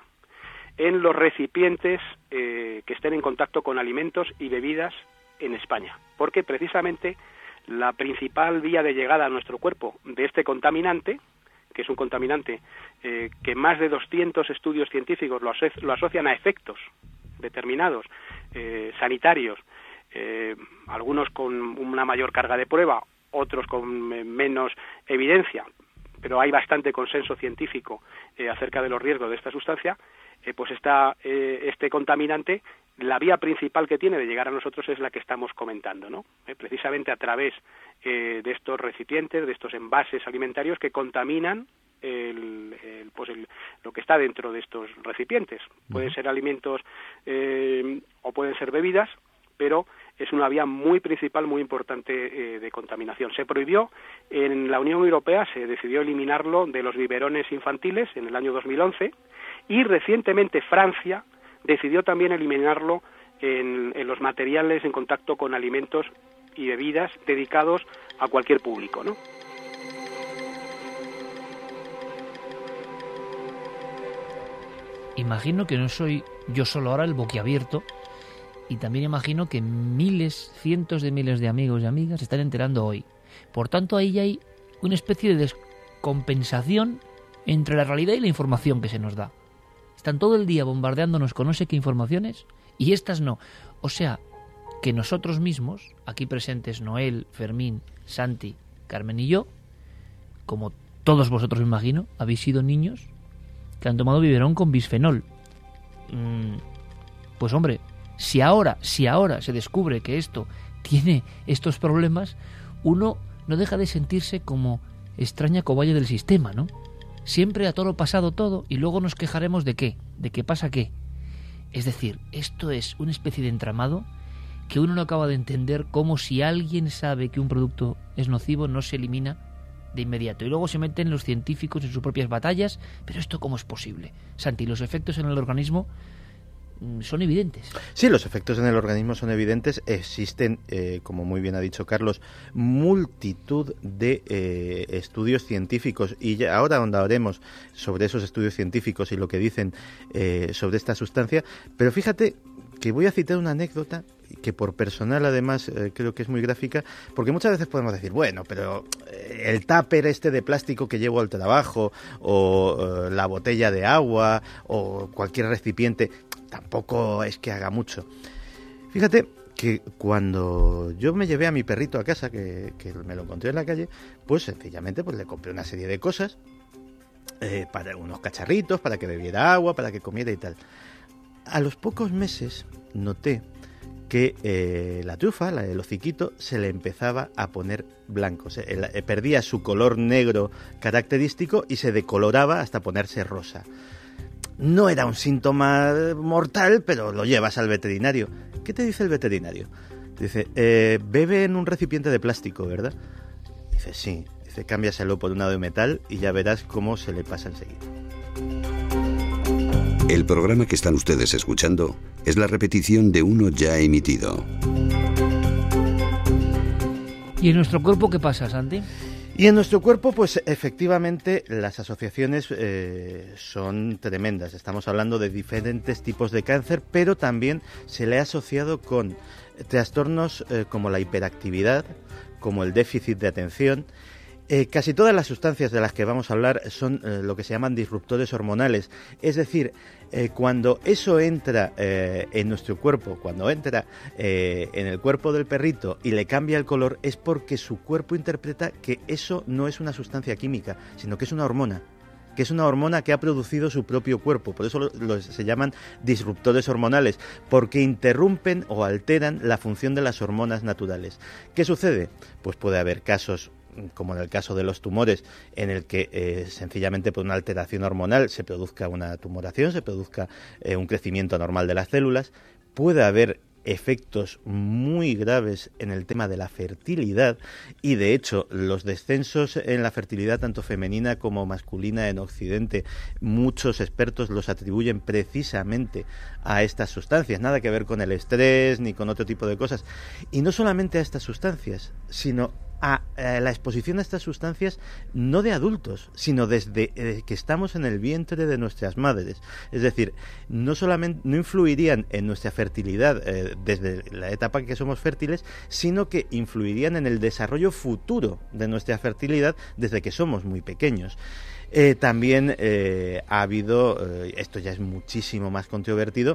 [SPEAKER 9] en los recipientes eh, que estén en contacto con alimentos y bebidas en España. Porque precisamente la principal vía de llegada a nuestro cuerpo de este contaminante, que es un contaminante eh, que más de doscientos estudios científicos lo, aso- lo asocian a efectos determinados, eh, sanitarios, eh, algunos con una mayor carga de prueba, otros con eh, menos evidencia, pero hay bastante consenso científico eh, acerca de los riesgos de esta sustancia, eh, pues está eh, este contaminante, la vía principal que tiene de llegar a nosotros es la que estamos comentando, ¿no? Eh, precisamente a través eh, de estos recipientes, de estos envases alimentarios que contaminan el, el, pues el, lo que está dentro de estos recipientes. Pueden ser alimentos eh, o pueden ser bebidas, pero es una vía muy principal, muy importante eh, de contaminación. Se prohibió en la Unión Europea, se decidió eliminarlo de los biberones infantiles en el año dos mil once, y recientemente Francia decidió también eliminarlo en, en los materiales en contacto con alimentos y bebidas dedicados a cualquier público, ¿no?
[SPEAKER 3] Imagino que no soy yo solo ahora el boquiabierto, y también imagino que miles, cientos de miles de amigos y amigas se están enterando hoy. Por tanto, ahí ya hay una especie de descompensación entre la realidad y la información que se nos da. Están todo el día bombardeándonos con no sé qué informaciones y estas no. O sea, que nosotros mismos, aquí presentes Noel, Fermín, Santi, Carmen y yo, como todos vosotros me imagino, habéis sido niños que han tomado biberón con bisfenol. Mm, pues hombre, si ahora, si ahora se descubre que esto tiene estos problemas, uno no deja de sentirse como extraña cobaya del sistema, ¿no? Siempre a toro pasado todo y luego nos quejaremos de qué, de qué pasa qué. Es decir, esto es una especie de entramado que uno no acaba de entender, como si alguien sabe que un producto es nocivo no se elimina de inmediato. Y luego se meten los científicos en sus propias batallas, pero ¿esto cómo es posible? Santi, los efectos en el organismo son evidentes.
[SPEAKER 6] Sí, los efectos en el organismo son evidentes. Existen, eh, como muy bien ha dicho Carlos, multitud de eh, estudios científicos, y ya ahora ahondaremos sobre esos estudios científicos y lo que dicen eh, sobre esta sustancia. Pero fíjate que voy a citar una anécdota que por personal además eh, creo que es muy gráfica, porque muchas veces podemos decir, bueno, pero eh, el tupper este de plástico que llevo al trabajo, o eh, la botella de agua, o cualquier recipiente, tampoco es que haga mucho. Fíjate que cuando yo me llevé a mi perrito a casa, que, que me lo encontré en la calle, pues sencillamente pues le compré una serie de cosas, eh, para unos cacharritos, para que bebiera agua, para que comiera y tal. A los pocos meses noté que eh, la trufa, la, el hociquito, se le empezaba a poner blanco. Se, eh, perdía su color negro característico y se decoloraba hasta ponerse rosa. No era un síntoma mortal, pero lo llevas al veterinario. ¿Qué te dice el veterinario? Te dice, eh, bebe en un recipiente de plástico, ¿verdad? Dice, sí. Dice, cámbiaselo por uno de metal y ya verás cómo se le pasa enseguida.
[SPEAKER 2] El programa que están ustedes escuchando es la repetición de uno ya emitido.
[SPEAKER 3] ¿Y en nuestro cuerpo qué pasa, Santi?
[SPEAKER 6] Y en nuestro cuerpo, pues efectivamente las asociaciones eh, son tremendas. Estamos hablando de diferentes tipos de cáncer, pero también se le ha asociado con trastornos eh, como la hiperactividad, como el déficit de atención, Eh, casi todas las sustancias de las que vamos a hablar son eh, lo que se llaman disruptores hormonales, es decir, eh, cuando eso entra eh, en nuestro cuerpo, cuando entra eh, en el cuerpo del perrito y le cambia el color, es porque su cuerpo interpreta que eso no es una sustancia química, sino que es una hormona. que es una hormona que ha producido su propio cuerpo. Por eso lo, lo, se llaman disruptores hormonales, porque interrumpen o alteran la función de las hormonas naturales. ¿Qué sucede? Pues puede haber casos, como en el caso de los tumores, en el que eh, sencillamente por una alteración hormonal se produzca una tumoración, se produzca eh, un crecimiento anormal de las células. Puede haber efectos muy graves en el tema de la fertilidad y, de hecho, los descensos en la fertilidad tanto femenina como masculina en Occidente, muchos expertos los atribuyen precisamente a estas sustancias, nada que ver con el estrés ni con otro tipo de cosas. Y no solamente a estas sustancias, sino a, a la exposición a estas sustancias no de adultos, sino desde eh, que estamos en el vientre de nuestras madres. Es decir, no solamente no influirían en nuestra fertilidad eh, desde la etapa en que somos fértiles, sino que influirían en el desarrollo futuro de nuestra fertilidad desde que somos muy pequeños. Eh, también eh, ha habido, eh, esto ya es muchísimo más controvertido,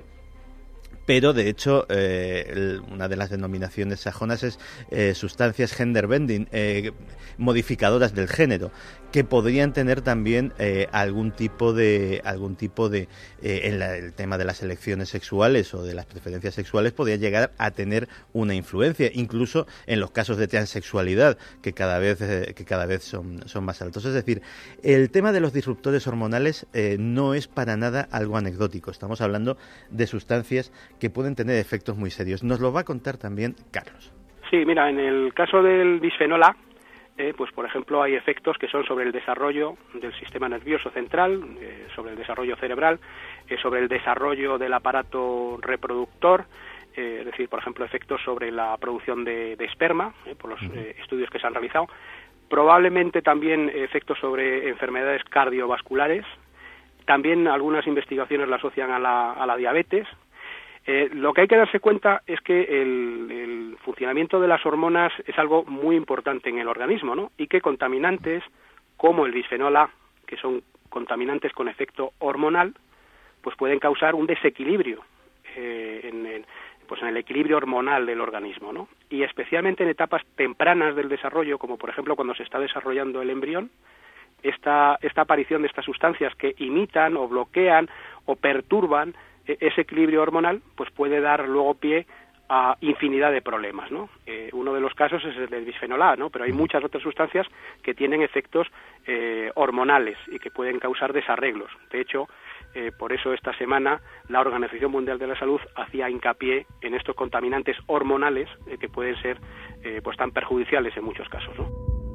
[SPEAKER 6] pero de hecho eh, una de las denominaciones sajonas es eh, sustancias gender bending, eh, modificadoras del género, que podrían tener también eh, algún tipo de algún tipo de eh, en la, el tema de las elecciones sexuales o de las preferencias sexuales podría llegar a tener una influencia, incluso en los casos de transexualidad que cada vez eh, que cada vez son, son más altos. Es decir, el tema de los disruptores hormonales eh, no es para nada algo anecdótico. Estamos hablando de sustancias que pueden tener efectos muy serios. Nos lo va a contar también Carlos.
[SPEAKER 9] Sí, mira, en el caso del bisfenol A, Eh, pues por ejemplo hay efectos que son sobre el desarrollo del sistema nervioso central, eh, sobre el desarrollo cerebral, eh, sobre el desarrollo del aparato reproductor, eh, es decir, por ejemplo, efectos sobre la producción de, de esperma, eh, por los eh, estudios que se han realizado, probablemente también efectos sobre enfermedades cardiovasculares, también algunas investigaciones la asocian a la, a la diabetes. Eh, lo que hay que darse cuenta es que el, el funcionamiento de las hormonas es algo muy importante en el organismo, ¿no? Y que contaminantes como el bisfenol A, que son contaminantes con efecto hormonal, pues pueden causar un desequilibrio eh, en, en, pues en el equilibrio hormonal del organismo, ¿no? Y especialmente en etapas tempranas del desarrollo, como por ejemplo cuando se está desarrollando el embrión, esta, esta aparición de estas sustancias que imitan o bloquean o perturban ese equilibrio hormonal, pues puede dar luego pie a infinidad de problemas, ¿no? Eh, uno de los casos es el del bisfenol A, ¿no? Pero hay muchas otras sustancias que tienen efectos eh, hormonales y que pueden causar desarreglos. De hecho, eh, por eso esta semana la Organización Mundial de la Salud hacía hincapié en estos contaminantes hormonales eh, que pueden ser eh, pues tan perjudiciales en muchos casos, ¿no?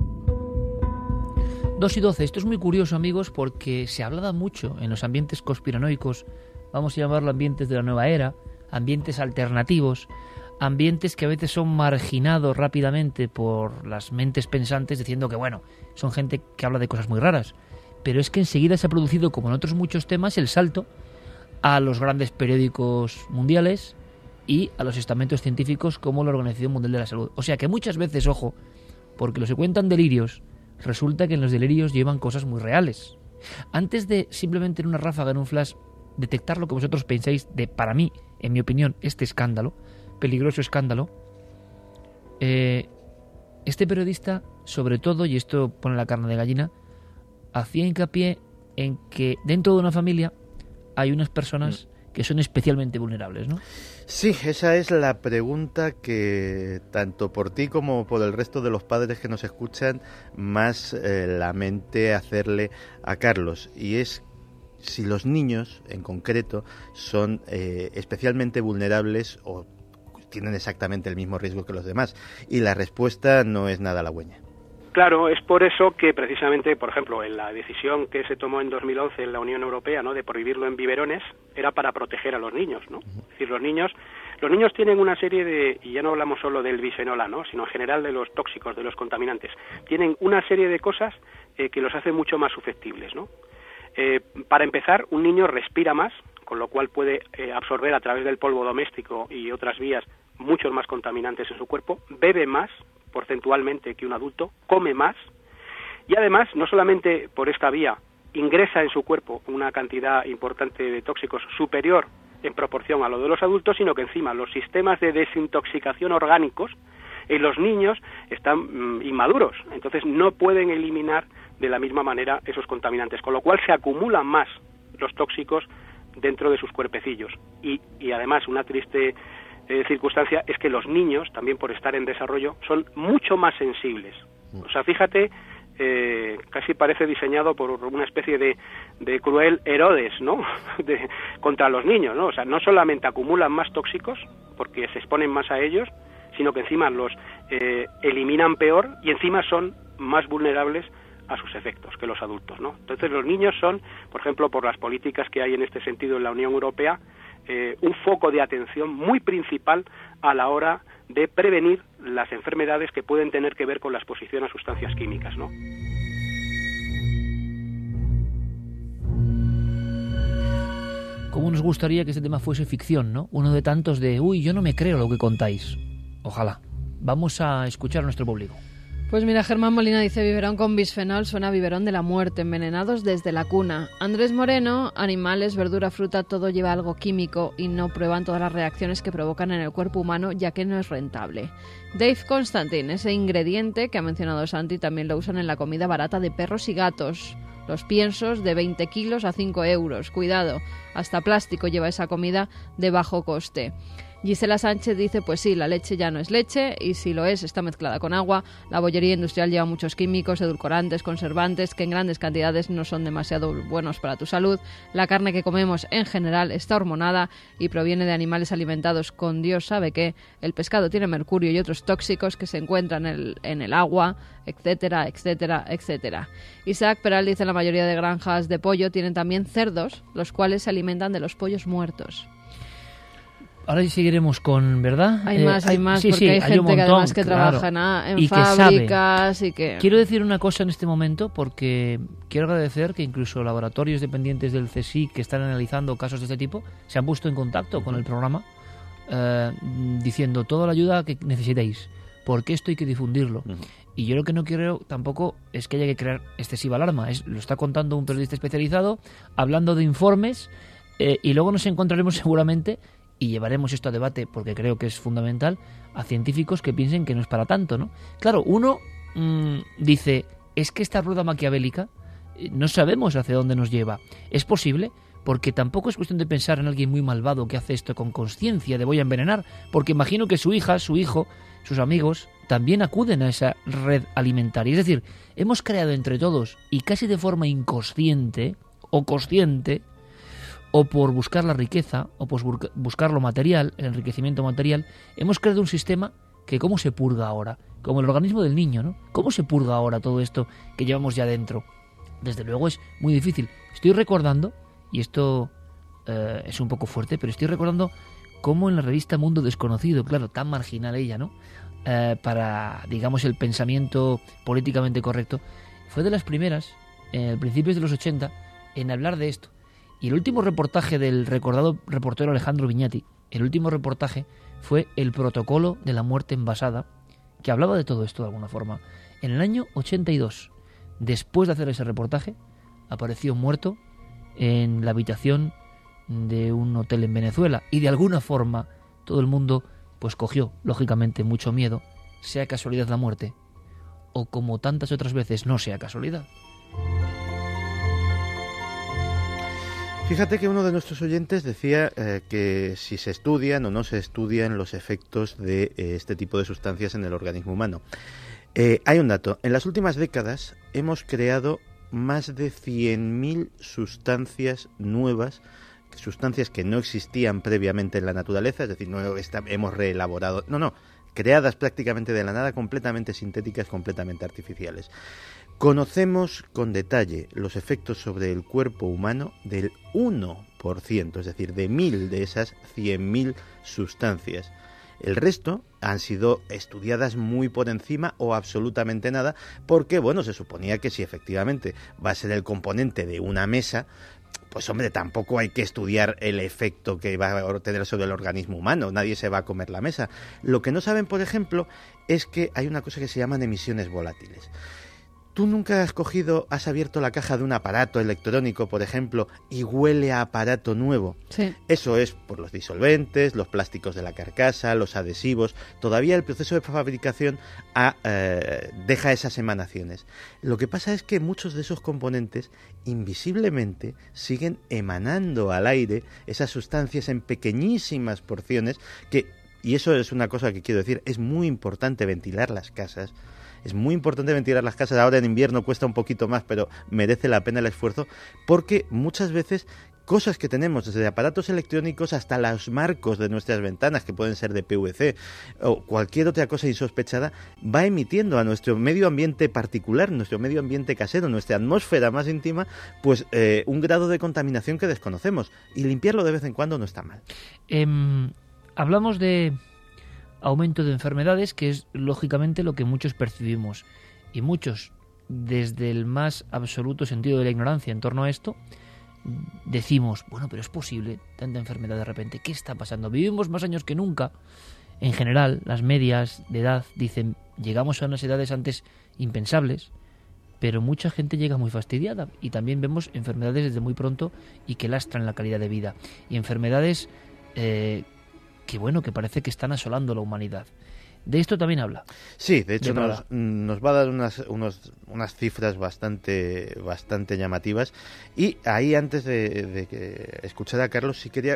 [SPEAKER 3] dos y doce. Esto es muy curioso, amigos, porque se hablaba mucho en los ambientes conspiranoicos, vamos a llamarlo ambientes de la nueva era, ambientes alternativos, ambientes que a veces son marginados rápidamente por las mentes pensantes diciendo que, bueno, son gente que habla de cosas muy raras. Pero es que enseguida se ha producido, como en otros muchos temas, el salto a los grandes periódicos mundiales y a los estamentos científicos como la Organización Mundial de la Salud. O sea que muchas veces, ojo, porque los que cuentan delirios, resulta que en los delirios llevan cosas muy reales. Antes de simplemente en una ráfaga, en un flash, detectar lo que vosotros pensáis de, para mí, en mi opinión, este escándalo, peligroso escándalo, eh, este periodista, sobre todo, y esto pone la carne de gallina, hacía hincapié en que dentro de una familia hay unas personas que son especialmente vulnerables, ¿no?
[SPEAKER 6] Sí, esa es la pregunta que tanto por ti como por el resto de los padres que nos escuchan más eh, lamente hacerle a Carlos, y es si los niños, en concreto, son eh, especialmente vulnerables o tienen exactamente el mismo riesgo que los demás. Y la respuesta no es nada halagüeña.
[SPEAKER 9] Claro, es por eso que precisamente, por ejemplo, en la decisión que se tomó en dos mil once en la Unión Europea, ¿no?, de prohibirlo en biberones, era para proteger a los niños, ¿no? Es decir, los niños, los niños tienen una serie de, y ya no hablamos solo del bisfenol A, ¿no?, sino en general de los tóxicos, de los contaminantes, tienen una serie de cosas eh, que los hacen mucho más susceptibles, ¿no? Eh, para empezar, un niño respira más, con lo cual puede eh, absorber a través del polvo doméstico y otras vías muchos más contaminantes en su cuerpo, bebe más porcentualmente que un adulto, come más, Y además, no solamente por esta vía ingresa en su cuerpo una cantidad importante de tóxicos superior en proporción a lo de los adultos, sino que encima los sistemas de desintoxicación orgánicos en los niños están mm, inmaduros, entonces no pueden eliminar de la misma manera esos contaminantes, con lo cual se acumulan más los tóxicos dentro de sus cuerpecillos. Y, y además una triste eh, circunstancia es que los niños, también por estar en desarrollo, son mucho más sensibles. O sea, fíjate, eh, casi parece diseñado por una especie de, de cruel Herodes, ¿no? de, contra los niños, ¿no? O sea, no solamente acumulan más tóxicos, porque se exponen más a ellos, sino que encima los eh, eliminan peor y encima son más vulnerables a sus efectos que los adultos, ¿no? Entonces los niños son, por ejemplo, por las políticas que hay en este sentido en la Unión Europea, eh, un foco de atención muy principal a la hora de prevenir las enfermedades que pueden tener que ver con la exposición a sustancias químicas, ¿no?
[SPEAKER 3] ¿Cómo nos gustaría que este tema fuese ficción, ¿no? Uno de tantos de, uy, yo no me creo lo que contáis. Ojalá. Vamos a escuchar a nuestro público.
[SPEAKER 7] Pues mira, Germán Molina dice, biberón con bisfenol suena a biberón de la muerte, envenenados desde la cuna. Andrés Moreno, animales, verdura, fruta, todo lleva algo químico y no prueban todas las reacciones que provocan en el cuerpo humano, ya que no es rentable. Dave Constantine, ese ingrediente que ha mencionado Santi, también lo usan en la comida barata de perros y gatos. Los piensos de veinte kilos a cinco euros. Cuidado, hasta plástico lleva esa comida de bajo coste. Gisela Sánchez dice, pues sí, la leche ya no es leche y si lo es, está mezclada con agua. La bollería industrial lleva muchos químicos, edulcorantes, conservantes que en grandes cantidades no son demasiado buenos para tu salud. La carne que comemos en general está hormonada y proviene de animales alimentados con Dios sabe qué. El pescado tiene mercurio y otros tóxicos que se encuentran en el, en el agua, etcétera, etcétera, etcétera. Isaac Peral dice, la mayoría de granjas de pollo tienen también cerdos, los cuales se alimentan de los pollos muertos.
[SPEAKER 3] Ahora seguiremos con, ¿verdad?
[SPEAKER 7] Hay eh, más, hay más,
[SPEAKER 3] sí,
[SPEAKER 7] porque
[SPEAKER 3] sí,
[SPEAKER 7] hay,
[SPEAKER 3] hay
[SPEAKER 7] gente
[SPEAKER 3] montón,
[SPEAKER 7] que además que
[SPEAKER 3] claro,
[SPEAKER 7] trabaja en
[SPEAKER 3] y
[SPEAKER 7] fábricas
[SPEAKER 3] que
[SPEAKER 7] y que...
[SPEAKER 3] Quiero decir una cosa en este momento, porque quiero agradecer que incluso laboratorios dependientes del C S I C que están analizando casos de este tipo se han puesto en contacto con el programa eh, diciendo toda la ayuda que necesitéis, porque esto hay que difundirlo. Uh-huh. Y yo lo que no quiero tampoco es que haya que crear excesiva alarma. Es, lo está contando un periodista especializado, hablando de informes, eh, y luego nos encontraremos seguramente... y llevaremos esto a debate, porque creo que es fundamental, a científicos que piensen que no es para tanto, ¿no? Claro, uno mmm, dice, es que esta rueda maquiavélica no sabemos hacia dónde nos lleva. ¿Es posible? Porque tampoco es cuestión de pensar en alguien muy malvado que hace esto con conciencia de voy a envenenar, porque imagino que su hija, su hijo, sus amigos también acuden a esa red alimentaria. Es decir, hemos creado entre todos, y casi de forma inconsciente o consciente, o por buscar la riqueza, o por buscar lo material, el enriquecimiento material, hemos creado un sistema que ¿cómo se purga ahora? Como el organismo del niño, ¿no? ¿Cómo se purga ahora todo esto que llevamos ya dentro? Desde luego es muy difícil. Estoy recordando, y esto eh, es un poco fuerte, pero estoy recordando cómo en la revista Mundo Desconocido, claro, tan marginal ella, ¿no? Eh, para, digamos, el pensamiento políticamente correcto, fue de las primeras, en principios de los ochenta, en hablar de esto. Y el último reportaje del recordado reportero Alejandro Viñati, el último reportaje fue El protocolo de la muerte envasada, que hablaba de todo esto de alguna forma. En el año ochenta y dos, después de hacer ese reportaje, apareció muerto en la habitación de un hotel en Venezuela. Y de alguna forma todo el mundo pues cogió, lógicamente, mucho miedo, sea casualidad la muerte, o como tantas otras veces no sea casualidad.
[SPEAKER 6] Fíjate que uno de nuestros oyentes decía eh, que si se estudian o no se estudian los efectos de eh, este tipo de sustancias en el organismo humano. Eh, hay un dato. En las últimas décadas hemos creado más de cien mil sustancias nuevas, sustancias que no existían previamente en la naturaleza, es decir, no está, hemos reelaborado, no, no, creadas prácticamente de la nada, completamente sintéticas, completamente artificiales. Conocemos con detalle los efectos sobre el cuerpo humano del uno por ciento, es decir, de mil de esas cien mil sustancias. El resto han sido estudiadas muy por encima o absolutamente nada, porque, bueno, se suponía que si efectivamente va a ser el componente de una mesa, pues hombre, tampoco hay que estudiar el efecto que va a tener sobre el organismo humano, nadie se va a comer la mesa. Lo que no saben, por ejemplo, es que hay una cosa que se llaman emisiones volátiles. ¿Tú nunca has cogido, has abierto la caja de un aparato electrónico, por ejemplo, y huele a aparato nuevo?
[SPEAKER 7] Sí.
[SPEAKER 6] Eso es por los disolventes, los plásticos de la carcasa, los adhesivos. Todavía el proceso de fabricación ha, eh, deja esas emanaciones. Lo que pasa es que muchos de esos componentes invisiblemente siguen emanando al aire esas sustancias en pequeñísimas porciones que, y eso es una cosa que quiero decir, es muy importante ventilar las casas. Es muy importante ventilar las casas. Ahora en invierno cuesta un poquito más, pero merece la pena el esfuerzo, porque muchas veces cosas que tenemos, desde aparatos electrónicos hasta los marcos de nuestras ventanas, que pueden ser de P V C, o cualquier otra cosa insospechada, va emitiendo a nuestro medio ambiente particular, nuestro medio ambiente casero, nuestra atmósfera más íntima, pues eh, un grado de contaminación que desconocemos. Y limpiarlo de vez en cuando no está mal.
[SPEAKER 3] Eh, hablamos de aumento de enfermedades, que es lógicamente lo que muchos percibimos, y muchos, desde el más absoluto sentido de la ignorancia en torno a esto, decimos, bueno, pero es posible tanta enfermedad de repente, ¿qué está pasando? Vivimos más años que nunca. En general, las medias de edad dicen, llegamos a unas edades antes impensables, pero mucha gente llega muy fastidiada, y también vemos enfermedades desde muy pronto y que lastran la calidad de vida, y enfermedades eh, que bueno, que parece que están asolando la humanidad. De esto también habla.
[SPEAKER 6] Sí, de hecho de nos, nos va a dar unas, unos, unas cifras bastante, bastante llamativas. Y ahí, antes de, de que escuchar a Carlos, sí quería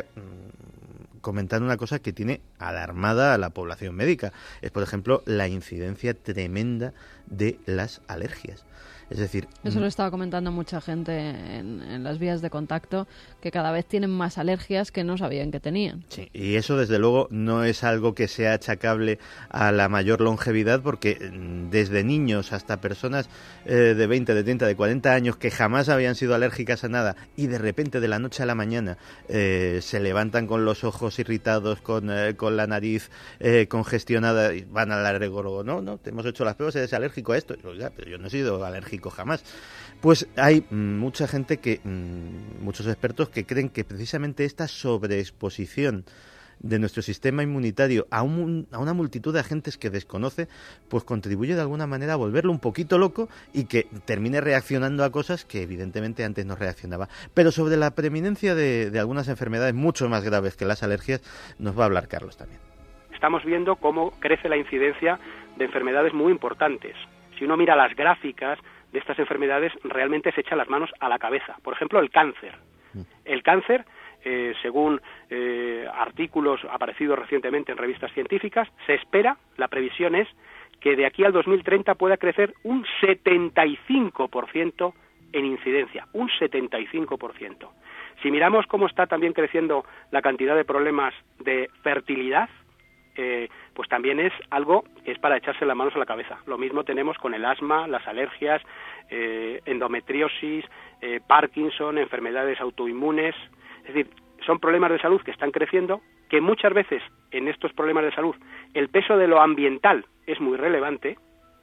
[SPEAKER 6] mmm, comentar una cosa que tiene alarmada a la población médica. Es, por ejemplo, la incidencia tremenda de las alergias. Es decir,
[SPEAKER 7] eso lo estaba comentando mucha gente en, en las vías de contacto, que cada vez tienen más alergias que no sabían que tenían.
[SPEAKER 6] Sí, y eso desde luego no es algo que sea achacable a la mayor longevidad, porque desde niños hasta personas eh, de veinte, de treinta, de cuarenta años que jamás habían sido alérgicas a nada y de repente de la noche a la mañana eh, se levantan con los ojos irritados, con, eh, con la nariz eh, congestionada y van al alergólogo. No, no, te hemos hecho las pruebas, eres alérgico a esto. Yo, ya, pero yo no he sido alérgico jamás. Pues hay mucha gente que, muchos expertos que creen que precisamente esta sobreexposición de nuestro sistema inmunitario a, un, a una multitud de agentes que desconoce, pues contribuye de alguna manera a volverlo un poquito loco y que termine reaccionando a cosas que evidentemente antes no reaccionaba. Pero sobre la preeminencia de, de algunas enfermedades mucho más graves que las alergias, nos va a hablar Carlos también.
[SPEAKER 9] Estamos viendo cómo crece la incidencia de enfermedades muy importantes. Si uno mira las gráficas de estas enfermedades, realmente se echa las manos a la cabeza. Por ejemplo, el cáncer. El cáncer, eh, según eh, artículos aparecidos recientemente en revistas científicas, se espera, la previsión es, que de aquí al dos mil treinta pueda crecer un setenta y cinco por ciento en incidencia, un setenta y cinco por ciento. Si miramos cómo está también creciendo la cantidad de problemas de fertilidad, Eh, pues también es algo que es para echarse las manos a la cabeza. Lo mismo tenemos con el asma, las alergias, eh, endometriosis, eh, Parkinson, enfermedades autoinmunes. Es decir, son problemas de salud que están creciendo, que muchas veces en estos problemas de salud el peso de lo ambiental es muy relevante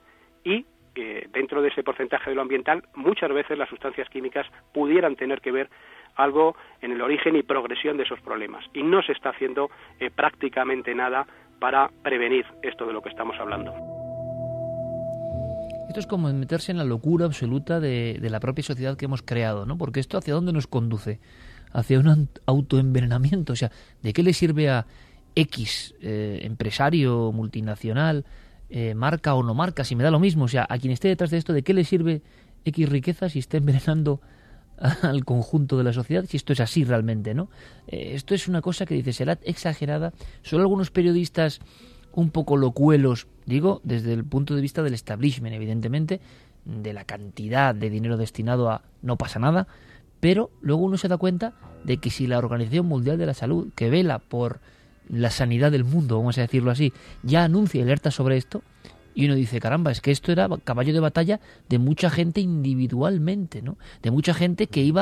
[SPEAKER 9] y eh, dentro de ese porcentaje de lo ambiental muchas veces las sustancias químicas pudieran tener que ver algo en el origen y progresión de esos problemas. Y no se está haciendo eh, prácticamente nada para prevenir esto de lo que estamos hablando.
[SPEAKER 3] Esto es como meterse en la locura absoluta de, de la propia sociedad que hemos creado, ¿no? Porque esto, ¿hacia dónde nos conduce? Hacia un autoenvenenamiento. O sea, ¿de qué le sirve a X eh, empresario multinacional, eh, marca o no marca, si me da lo mismo? O sea, a quien esté detrás de esto, ¿de qué le sirve X riqueza si está envenenando al conjunto de la sociedad, si esto es así realmente, ¿no? Eh, esto es una cosa que dice, será exagerada. Solo algunos periodistas un poco locuelos, digo, desde el punto de vista del establishment, evidentemente, de la cantidad de dinero destinado a no pasa nada, pero luego uno se da cuenta de que si la Organización Mundial de la Salud, que vela por la sanidad del mundo, vamos a decirlo así, ya anuncia y alerta sobre esto, y uno dice, caramba, es que esto era caballo de batalla de mucha gente individualmente, ¿no? De mucha gente que iba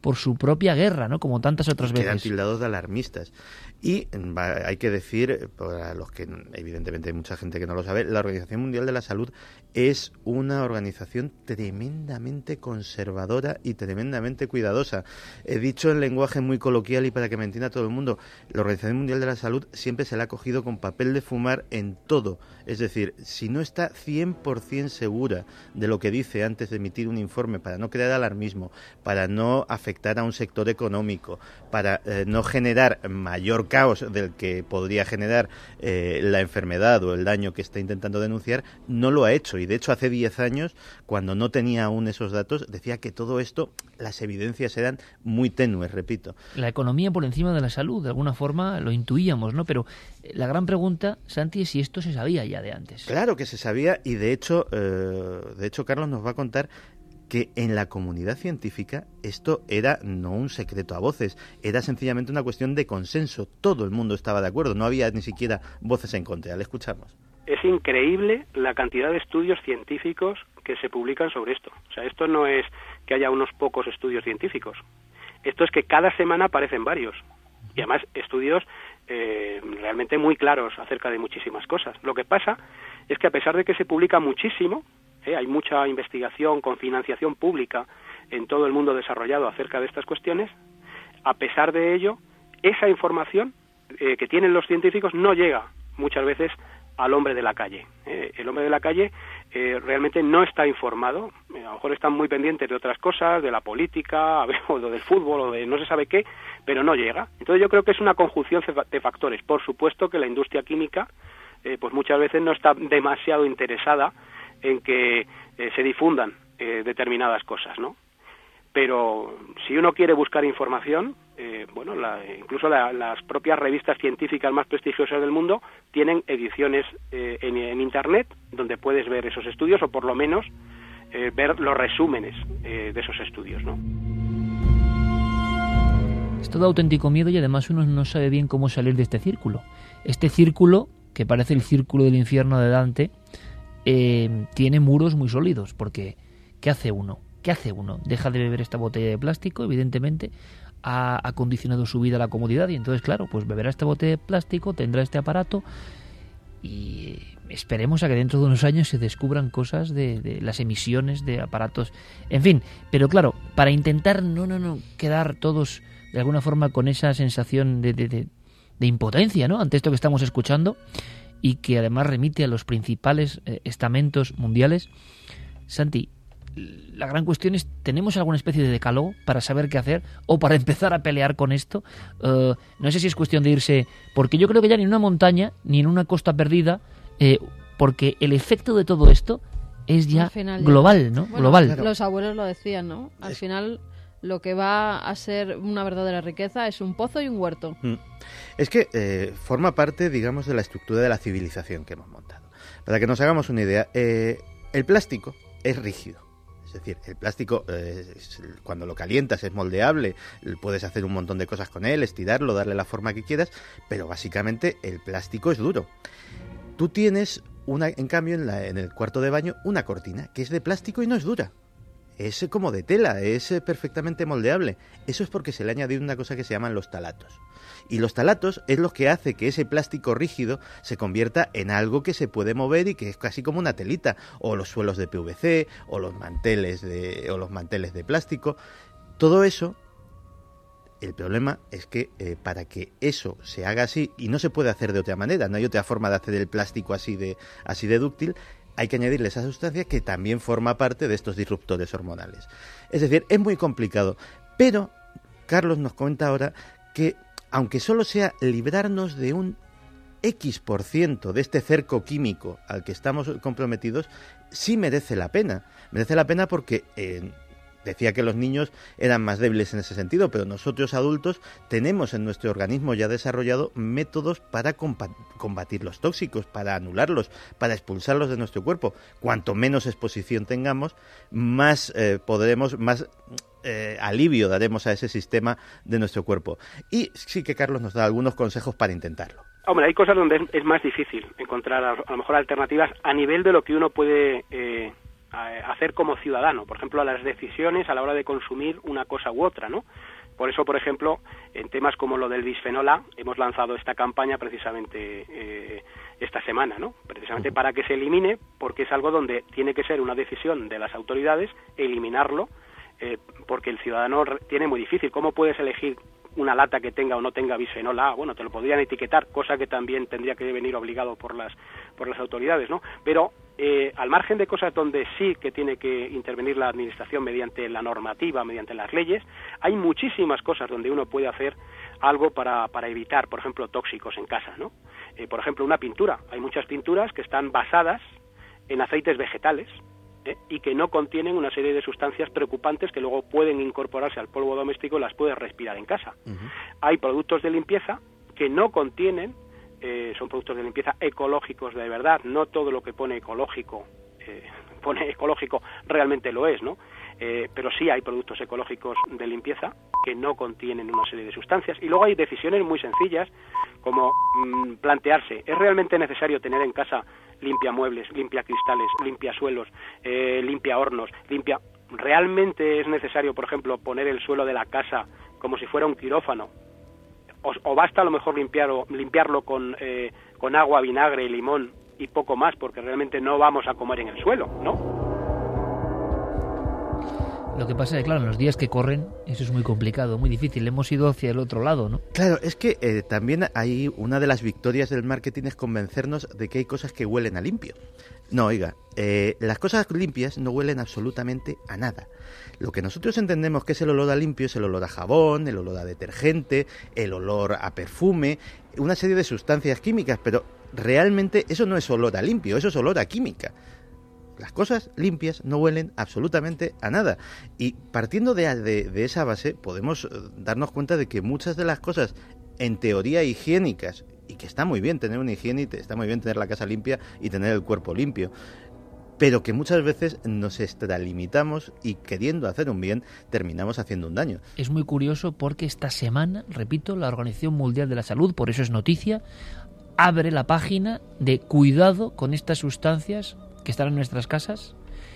[SPEAKER 3] por su propia guerra, ¿no? Como tantas otras veces.
[SPEAKER 6] Quedan tildados de alarmistas. Y hay que decir, para los que evidentemente hay mucha gente que no lo sabe, la Organización Mundial de la Salud es una organización tremendamente conservadora y tremendamente cuidadosa. He dicho en lenguaje muy coloquial y para que me entienda todo el mundo, la Organización Mundial de la Salud siempre se la ha cogido con papel de fumar en todo. Es decir, si no está cien por ciento segura de lo que dice antes de emitir un informe, para no crear alarmismo, para no afectar a un sector económico, para eh, no generar mayor caos del que podría generar eh, la enfermedad o el daño que está intentando denunciar, no lo ha hecho. Y de hecho hace diez años, cuando no tenía aún esos datos, decía que todo esto, las evidencias eran muy tenues, repito.
[SPEAKER 3] La economía por encima de la salud, de alguna forma lo intuíamos, ¿no? Pero la gran pregunta, Santi, es si esto se sabía ya de antes.
[SPEAKER 6] Claro que se sabía y de hecho, eh, de hecho Carlos nos va a contar que en la comunidad científica esto era no un secreto a voces, era sencillamente una cuestión de consenso. Todo el mundo estaba de acuerdo, no había ni siquiera voces en contra. Le escuchamos.
[SPEAKER 9] Es increíble la cantidad de estudios científicos que se publican sobre esto. O sea, esto no es que haya unos pocos estudios científicos. Esto es que cada semana aparecen varios. Y además estudios eh, realmente muy claros acerca de muchísimas cosas. Lo que pasa es que a pesar de que se publica muchísimo, ¿Eh? hay mucha investigación con financiación pública en todo el mundo desarrollado acerca de estas cuestiones, a pesar de ello, esa información eh, que tienen los científicos no llega muchas veces al hombre de la calle. Eh, el hombre de la calle eh, realmente no está informado, eh, a lo mejor están muy pendientes de otras cosas, de la política, o del fútbol, o de no se sabe qué, pero no llega. Entonces yo creo que es una conjunción de factores. Por supuesto que la industria química eh, pues muchas veces no está demasiado interesada en que eh, se difundan eh, determinadas cosas, ¿no? Pero si uno quiere buscar información, eh, bueno, la, incluso la, las propias revistas científicas más prestigiosas del mundo tienen ediciones eh, en, en Internet donde puedes ver esos estudios o por lo menos eh, ver los resúmenes eh, de esos estudios, ¿no?
[SPEAKER 3] Es todo auténtico miedo y además uno no sabe bien cómo salir de este círculo. Este círculo, que parece el círculo del infierno de Dante, Eh, tiene muros muy sólidos, porque ¿qué hace uno? ¿Qué hace uno? Deja de beber esta botella de plástico, evidentemente, ha, ha condicionado su vida a la comodidad y entonces, claro, pues beberá esta botella de plástico, tendrá este aparato y esperemos a que dentro de unos años se descubran cosas de, de las emisiones de aparatos, en fin, pero claro, para intentar no, no, no quedar todos de alguna forma con esa sensación de, de, de, de impotencia, ¿no? Ante esto que estamos escuchando, y que además remite a los principales eh, estamentos mundiales. Santi, la gran cuestión es, ¿tenemos alguna especie de decálogo para saber qué hacer o para empezar a pelear con esto? Uh, no sé si es cuestión de irse, porque yo creo que ya ni en una montaña, ni en una costa perdida, eh, porque el efecto de todo esto es ya final, global, ¿no?
[SPEAKER 7] Bueno,
[SPEAKER 3] global.
[SPEAKER 7] Claro. Los abuelos lo decían, ¿no? Al final lo que va a ser una verdadera riqueza es un pozo y un huerto.
[SPEAKER 6] Mm. Es que eh, forma parte, digamos, de la estructura de la civilización que hemos montado. Para que nos hagamos una idea, eh, el plástico es rígido. Es decir, el plástico, eh, es, cuando lo calientas, es moldeable, puedes hacer un montón de cosas con él, estirarlo, darle la forma que quieras, pero básicamente el plástico es duro. Tú tienes, una, en cambio, en, la, en el cuarto de baño, una cortina que es de plástico y no es dura. Es como de tela, es perfectamente moldeable. Eso es porque se le ha añadido una cosa que se llaman los talatos. Y los talatos es lo que hace que ese plástico rígido se convierta en algo que se puede mover y que es casi como una telita. O los suelos de P V C, o los manteles de, o los manteles de plástico. Todo eso, el problema es que eh, para que eso se haga así, y no se puede hacer de otra manera, no hay otra forma de hacer el plástico así de, así de dúctil, hay que añadirle esa sustancia que también forma parte de estos disruptores hormonales. Es decir, es muy complicado. Pero Carlos nos comenta ahora que, aunque solo sea librarnos de un X por ciento de este cerco químico al que estamos comprometidos, sí merece la pena. Merece la pena porque eh, decía que los niños eran más débiles en ese sentido, pero nosotros adultos tenemos en nuestro organismo ya desarrollado métodos para combatir los tóxicos, para anularlos, para expulsarlos de nuestro cuerpo. Cuanto menos exposición tengamos, más eh, podremos, más eh, alivio daremos a ese sistema de nuestro cuerpo. Y sí que Carlos nos da algunos consejos para intentarlo.
[SPEAKER 9] Hombre, hay cosas donde es, es más difícil encontrar a, a lo mejor alternativas a nivel de lo que uno puede eh, hacer como ciudadano, por ejemplo, a las decisiones a la hora de consumir una cosa u otra, ¿no? Por eso, por ejemplo, en temas como lo del bisfenol A, hemos lanzado esta campaña precisamente eh, esta semana, ¿no? Precisamente para que se elimine, porque es algo donde tiene que ser una decisión de las autoridades eliminarlo, eh, porque el ciudadano tiene muy difícil. ¿Cómo puedes elegir una lata que tenga o no tenga bisfenol A? Bueno, te lo podrían etiquetar, cosa que también tendría que venir obligado por las por las autoridades, ¿no? Pero eh, al margen de cosas donde sí que tiene que intervenir la administración mediante la normativa, mediante las leyes, hay muchísimas cosas donde uno puede hacer algo para, para evitar, por ejemplo, tóxicos en casa, ¿no? Eh, por ejemplo, una pintura. Hay muchas pinturas que están basadas en aceites vegetales, ¿eh? y que no contienen una serie de sustancias preocupantes que luego pueden incorporarse al polvo doméstico y las puedes respirar en casa. Uh-huh. Hay productos de limpieza que no contienen, eh, son productos de limpieza ecológicos de verdad, no todo lo que pone ecológico, eh, pone ecológico realmente lo es, ¿no? Eh, pero sí hay productos ecológicos de limpieza que no contienen una serie de sustancias. Y luego hay decisiones muy sencillas, como mmm, plantearse, ¿es realmente necesario tener en casa limpia muebles, limpia cristales, limpia suelos, eh, limpia hornos, limpia... ¿Realmente es necesario, por ejemplo, poner el suelo de la casa como si fuera un quirófano? O, o basta a lo mejor limpiar, o, limpiarlo con, eh, con agua, vinagre y limón y poco más, porque realmente no vamos a comer en el suelo, ¿no?
[SPEAKER 3] Lo que pasa es que, claro, en los días que corren, eso es muy complicado, muy difícil. Hemos ido hacia el otro lado, ¿no?
[SPEAKER 6] Claro, es que eh, también hay una de las victorias del marketing es convencernos de que hay cosas que huelen a limpio. No, oiga, eh, las cosas limpias no huelen absolutamente a nada. Lo que nosotros entendemos que es el olor a limpio es el olor a jabón, el olor a detergente, el olor a perfume, una serie de sustancias químicas, pero realmente eso no es olor a limpio, eso es olor a química. Las cosas limpias no huelen absolutamente a nada. Y partiendo de, de, de esa base, podemos darnos cuenta de que muchas de las cosas, en teoría higiénicas, y que está muy bien tener una higiene, y está muy bien tener la casa limpia y tener el cuerpo limpio, pero que muchas veces nos extralimitamos y queriendo hacer un bien, terminamos haciendo un daño.
[SPEAKER 3] Es muy curioso porque esta semana, repito, la Organización Mundial de la Salud, por eso es noticia, abre la página de cuidado con estas sustancias que están en nuestras casas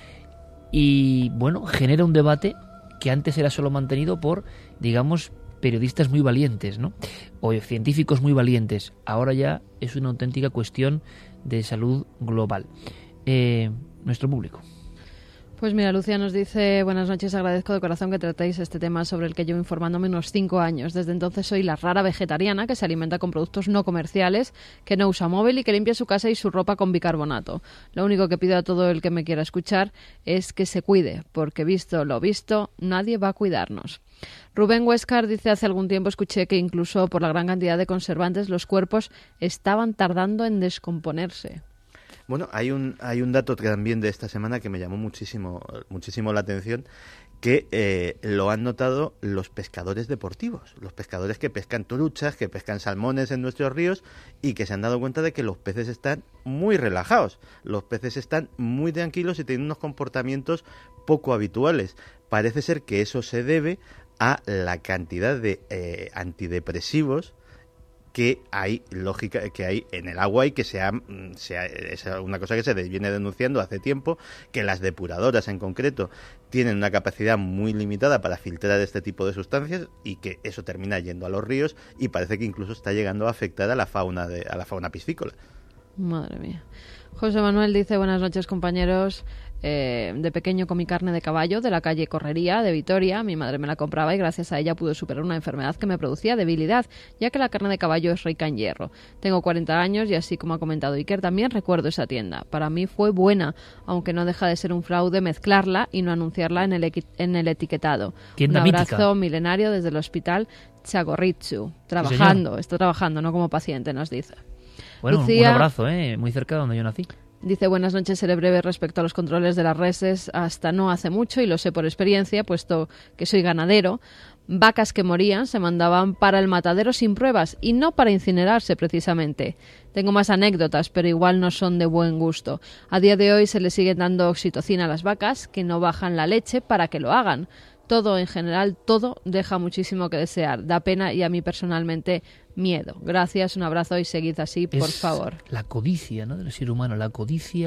[SPEAKER 3] y, bueno, genera un debate que antes era solo mantenido por, digamos, periodistas muy valientes, ¿no? O científicos muy valientes. Ahora ya es una auténtica cuestión de salud global. Eh, nuestro público.
[SPEAKER 7] Pues mira, Lucia nos dice: buenas noches, agradezco de corazón que tratéis este tema sobre el que llevo informándome unos cinco años. Desde entonces soy la rara vegetariana que se alimenta con productos no comerciales, que no usa móvil y que limpia su casa y su ropa con bicarbonato. Lo único que pido a todo el que me quiera escuchar es que se cuide, porque visto lo visto, nadie va a cuidarnos. Rubén Huescar dice: hace algún tiempo escuché que incluso por la gran cantidad de conservantes los cuerpos estaban tardando en descomponerse.
[SPEAKER 6] Bueno, hay un hay un dato también de esta semana que me llamó muchísimo muchísimo la atención, que eh, lo han notado los pescadores deportivos, los pescadores que pescan truchas, que pescan salmones en nuestros ríos y que se han dado cuenta de que los peces están muy relajados, los peces están muy tranquilos y tienen unos comportamientos poco habituales. Parece ser que eso se debe a la cantidad de eh, antidepresivos que hay lógica que hay en el agua y que sea, sea es una cosa que se viene denunciando hace tiempo, que las depuradoras en concreto tienen una capacidad muy limitada para filtrar este tipo de sustancias y que eso termina yendo a los ríos y parece que incluso está llegando a afectar a la fauna de, a la fauna piscícola.
[SPEAKER 7] Madre mía. José Manuel dice: buenas noches, compañeros. Eh, de pequeño comí carne de caballo de la calle Correría de Vitoria. Mi madre me la compraba y gracias a ella pude superar una enfermedad que me producía debilidad, ya que la carne de caballo es rica en hierro. Tengo cuarenta años y así como ha comentado Iker, también recuerdo esa tienda. Para mí fue buena, aunque no deja de ser un fraude mezclarla y no anunciarla en el, equi- en el etiquetado.
[SPEAKER 3] Tienda
[SPEAKER 7] un abrazo
[SPEAKER 3] mítica.
[SPEAKER 7] Milenario desde el hospital Txagorritxu. Trabajando, está trabajando, no como paciente, nos dice.
[SPEAKER 3] Bueno,
[SPEAKER 7] Lucía,
[SPEAKER 3] un abrazo, ¿eh? Muy cerca de donde yo nací.
[SPEAKER 7] Dice: buenas noches, seré breve respecto a los controles de las reses. Hasta no hace mucho, y lo sé por experiencia, puesto que soy ganadero, vacas que morían se mandaban para el matadero sin pruebas y no para incinerarse precisamente. Tengo más anécdotas, pero igual no son de buen gusto. A día de hoy se le sigue dando oxitocina a las vacas, que no bajan la leche para que lo hagan. Todo, en general, todo deja muchísimo que desear. Da pena y a mí personalmente miedo. Gracias, un abrazo y seguid así, por
[SPEAKER 3] es
[SPEAKER 7] favor.
[SPEAKER 3] La codicia, ¿no?, del ser humano, la codicia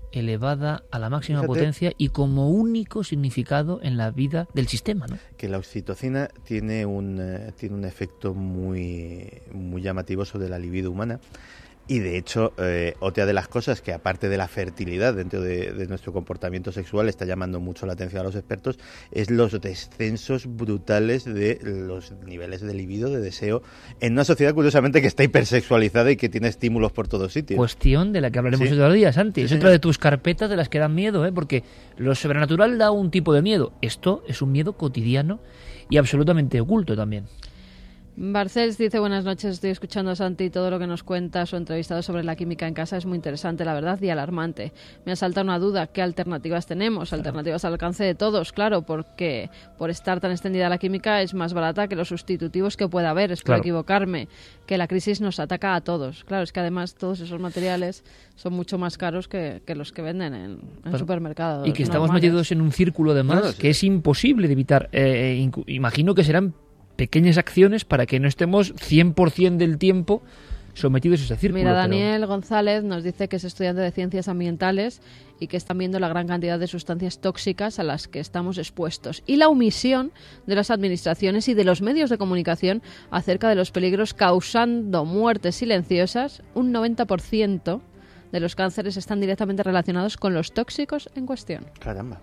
[SPEAKER 3] elevada a la máxima
[SPEAKER 6] Fíjate,
[SPEAKER 3] potencia y como único significado en la vida del sistema, ¿no?
[SPEAKER 6] Que la oxitocina tiene un, eh, tiene un efecto muy, muy llamativo sobre la libido humana. Y de hecho, eh, otra de las cosas que aparte de la fertilidad dentro de, de nuestro comportamiento sexual está llamando mucho la atención a los expertos es los descensos brutales de los niveles de libido, de deseo, en una sociedad curiosamente que está hipersexualizada y que tiene estímulos por todos sitios.
[SPEAKER 3] Cuestión de la que hablaremos
[SPEAKER 6] Sí.
[SPEAKER 3] otro día, Santi.
[SPEAKER 6] Sí,
[SPEAKER 3] es
[SPEAKER 6] señor.
[SPEAKER 3] otra de tus carpetas de las que dan miedo, ¿eh? Porque lo sobrenatural da un tipo de miedo. Esto es un miedo cotidiano y absolutamente oculto también.
[SPEAKER 7] Barcels dice, buenas noches, estoy escuchando a Santi y todo lo que nos cuenta su entrevistado sobre la química en casa es muy interesante, la verdad, y alarmante. Me asalta una duda, ¿qué alternativas tenemos? Alternativas al alcance de todos, claro, porque por estar tan extendida la química es más barata que los sustitutivos que pueda haber, espero
[SPEAKER 3] Claro.
[SPEAKER 7] equivocarme, que la crisis nos ataca a todos. Claro, es que además todos esos materiales son mucho más caros que, que los que venden en, en
[SPEAKER 3] Claro.
[SPEAKER 7] supermercados
[SPEAKER 3] Y que estamos
[SPEAKER 7] normales.
[SPEAKER 3] metidos en un círculo de más
[SPEAKER 6] No, no, sí.
[SPEAKER 3] que es imposible de evitar. Eh, incu- imagino que serán pequeñas acciones para que no estemos cien por ciento del tiempo sometidos a ese círculo.
[SPEAKER 7] Mira,
[SPEAKER 3] pero-
[SPEAKER 7] Daniel González nos dice que es estudiante de ciencias ambientales y que están viendo la gran cantidad de sustancias tóxicas a las que estamos expuestos y la omisión de las administraciones y de los medios de comunicación acerca de los peligros causando muertes silenciosas. Un noventa por ciento de los cánceres están directamente relacionados con los tóxicos en cuestión.
[SPEAKER 6] Caramba.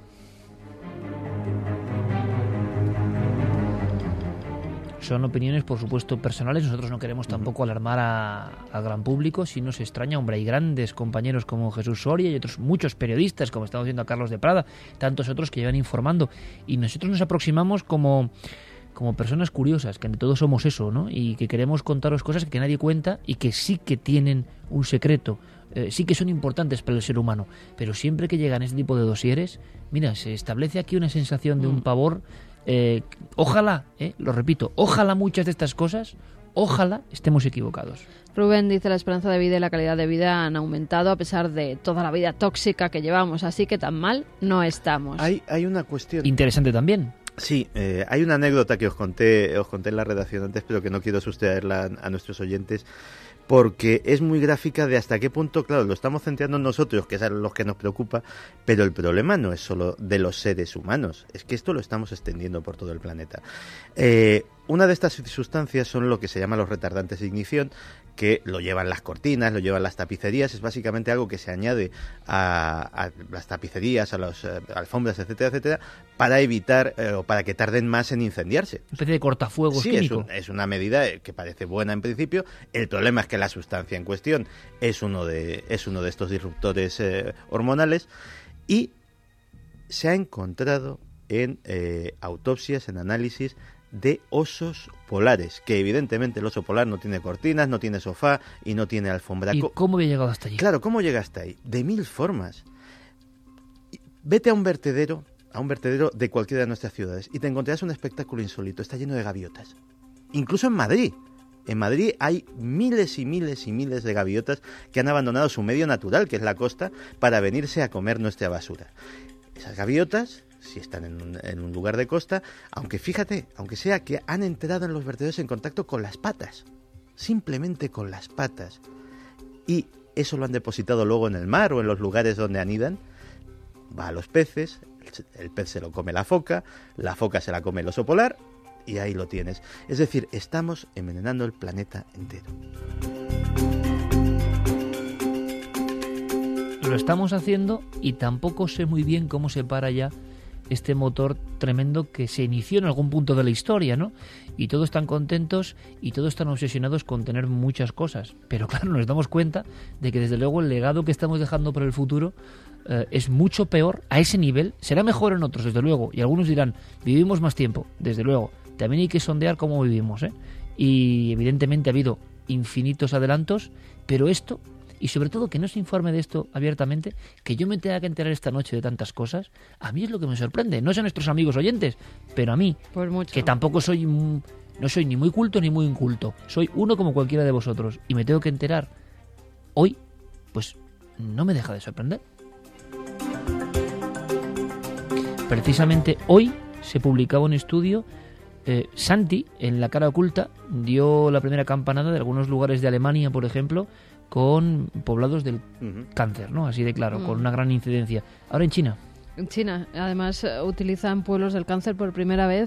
[SPEAKER 3] Son opiniones, por supuesto, personales. Nosotros no queremos tampoco alarmar a- al gran público. Si nos extraña, hombre, hay grandes compañeros como Jesús Soria y otros muchos periodistas, como estamos viendo a Carlos de Prada, tantos otros que llevan informando. Y nosotros nos aproximamos como, como personas curiosas, que ante todo somos eso, ¿no? Y que queremos contaros cosas que nadie cuenta y que sí que tienen un secreto. Eh, sí que son importantes para el ser humano. Pero siempre que llegan este tipo de dosieres, mira, se establece aquí una sensación de un pavor. Eh, ojalá, eh, lo repito, ojalá muchas de estas cosas, ojalá estemos equivocados.
[SPEAKER 7] Rubén dice la esperanza de vida y la calidad de vida han aumentado a pesar de toda la vida tóxica que llevamos, así que tan mal no estamos.
[SPEAKER 6] Hay, hay una cuestión...
[SPEAKER 3] Interesante también.
[SPEAKER 6] Sí, eh, hay una anécdota que os conté, os conté en la redacción antes, pero que no quiero sustraerla a, a nuestros oyentes, porque es muy gráfica de hasta qué punto, claro, lo estamos centrando en nosotros, que es a los que nos preocupa, pero el problema no es solo de los seres humanos, es que esto lo estamos extendiendo por todo el planeta. Eh, una de estas sustancias son lo que se llama los retardantes de ignición, que lo llevan las cortinas, lo llevan las tapicerías, es básicamente algo que se añade a, a las tapicerías, a las eh, alfombras, etcétera, etcétera, para evitar eh, o para que tarden más en incendiarse.
[SPEAKER 3] Una especie de cortafuegos
[SPEAKER 6] Sí, es,
[SPEAKER 3] químico.
[SPEAKER 6] un- es una medida eh, que parece buena en principio. El problema es que la sustancia en cuestión es uno de, es uno de estos disruptores eh, hormonales y se ha encontrado en eh, autopsias, en análisis de osos polares, que evidentemente el oso polar no tiene cortinas, no tiene sofá y no tiene alfombra.
[SPEAKER 3] ¿Y
[SPEAKER 6] Co-
[SPEAKER 3] cómo había llegado hasta allí?
[SPEAKER 6] Claro, ¿cómo llega hasta ahí? De mil formas. Vete a un vertedero, a un vertedero de cualquiera de nuestras ciudades y te encontrarás un espectáculo insólito. Está lleno de gaviotas. Incluso en Madrid. En Madrid hay miles y miles y miles de gaviotas que han abandonado su medio natural, que es la costa, para venirse a comer nuestra basura. Esas gaviotas, si están en un, en un lugar de costa, aunque fíjate, aunque sea que han entrado en los vertederos en contacto con las patas, simplemente con las patas, y eso lo han depositado luego en el mar o en los lugares donde anidan, va a los peces, el pez se lo come la foca, la foca se la come el oso polar, y ahí lo tienes. Es decir, estamos envenenando el planeta entero.
[SPEAKER 3] Lo estamos haciendo y tampoco sé muy bien cómo se para ya este motor tremendo que se inició en algún punto de la historia, ¿no? Y todos están contentos y todos están obsesionados con tener muchas cosas. Pero claro, nos damos cuenta de que desde luego el legado que estamos dejando para el futuro eh, es mucho peor a ese nivel. Será mejor en otros, desde luego. Y algunos dirán, vivimos más tiempo, desde luego. También hay que sondear cómo vivimos, ¿eh? Y evidentemente ha habido infinitos adelantos, pero esto... Y sobre todo que no se informe de esto abiertamente, que yo me tenga que enterar esta noche de tantas cosas, a mí es lo que me sorprende. No sé a nuestros amigos oyentes, pero a mí,
[SPEAKER 7] Pues mucho.
[SPEAKER 3] que tampoco soy, mm, no soy ni muy culto ni muy inculto. Soy uno como cualquiera de vosotros y me tengo que enterar hoy, pues no me deja de sorprender. Precisamente hoy se publicaba un estudio. Eh, Santi, en La cara oculta, dio la primera campanada de algunos lugares de Alemania, por ejemplo, con poblados del
[SPEAKER 6] Ujú.
[SPEAKER 3] cáncer, ¿no? Así de claro,
[SPEAKER 7] Mm.
[SPEAKER 3] con una gran incidencia. Ahora en China.
[SPEAKER 7] En China, además, eh, utilizan pueblos del cáncer por primera vez,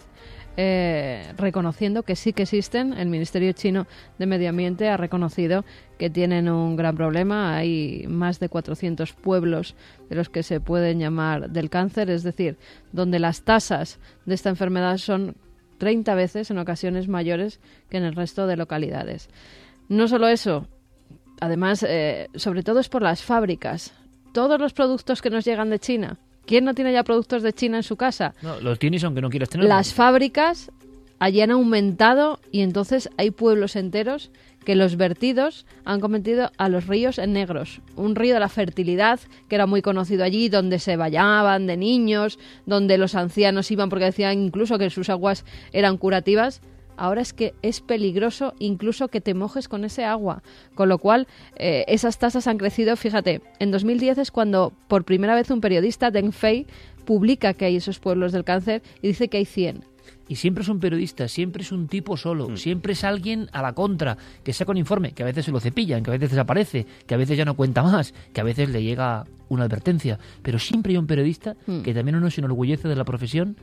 [SPEAKER 7] eh, reconociendo que sí que existen. El Ministerio Chino de Medio Ambiente ha reconocido que tienen un gran problema. Hay más de cuatrocientos pueblos de los que se pueden llamar del cáncer, es decir, donde las tasas de esta enfermedad son treinta veces, en ocasiones mayores, que en el resto de localidades. No solo eso, además, eh, sobre todo es por las fábricas. Todos los productos que nos llegan de China. ¿Quién no tiene ya productos de China en su casa?
[SPEAKER 3] No, los tienes aunque no quieras tenerlos.
[SPEAKER 7] Las fábricas allí han aumentado y entonces hay pueblos enteros que los vertidos han convertido a los ríos en negros. Un río de la fertilidad que era muy conocido allí, donde se bañaban de niños, donde los ancianos iban porque decían incluso que sus aguas eran curativas. Ahora es que es peligroso incluso que te mojes con ese agua. Con lo cual, eh, esas tasas han crecido. Fíjate, en dos mil diez es cuando por primera vez un periodista, Deng Fei, publica que hay esos pueblos del cáncer y dice que hay cien.
[SPEAKER 3] Y siempre es un periodista, siempre es un tipo solo, mm. siempre es alguien a la contra, que saca un informe, que a veces se lo cepillan, que a veces desaparece, que a veces ya no cuenta más, que a veces le llega una advertencia. Pero siempre hay un periodista mm. que también uno se enorgullece de la profesión,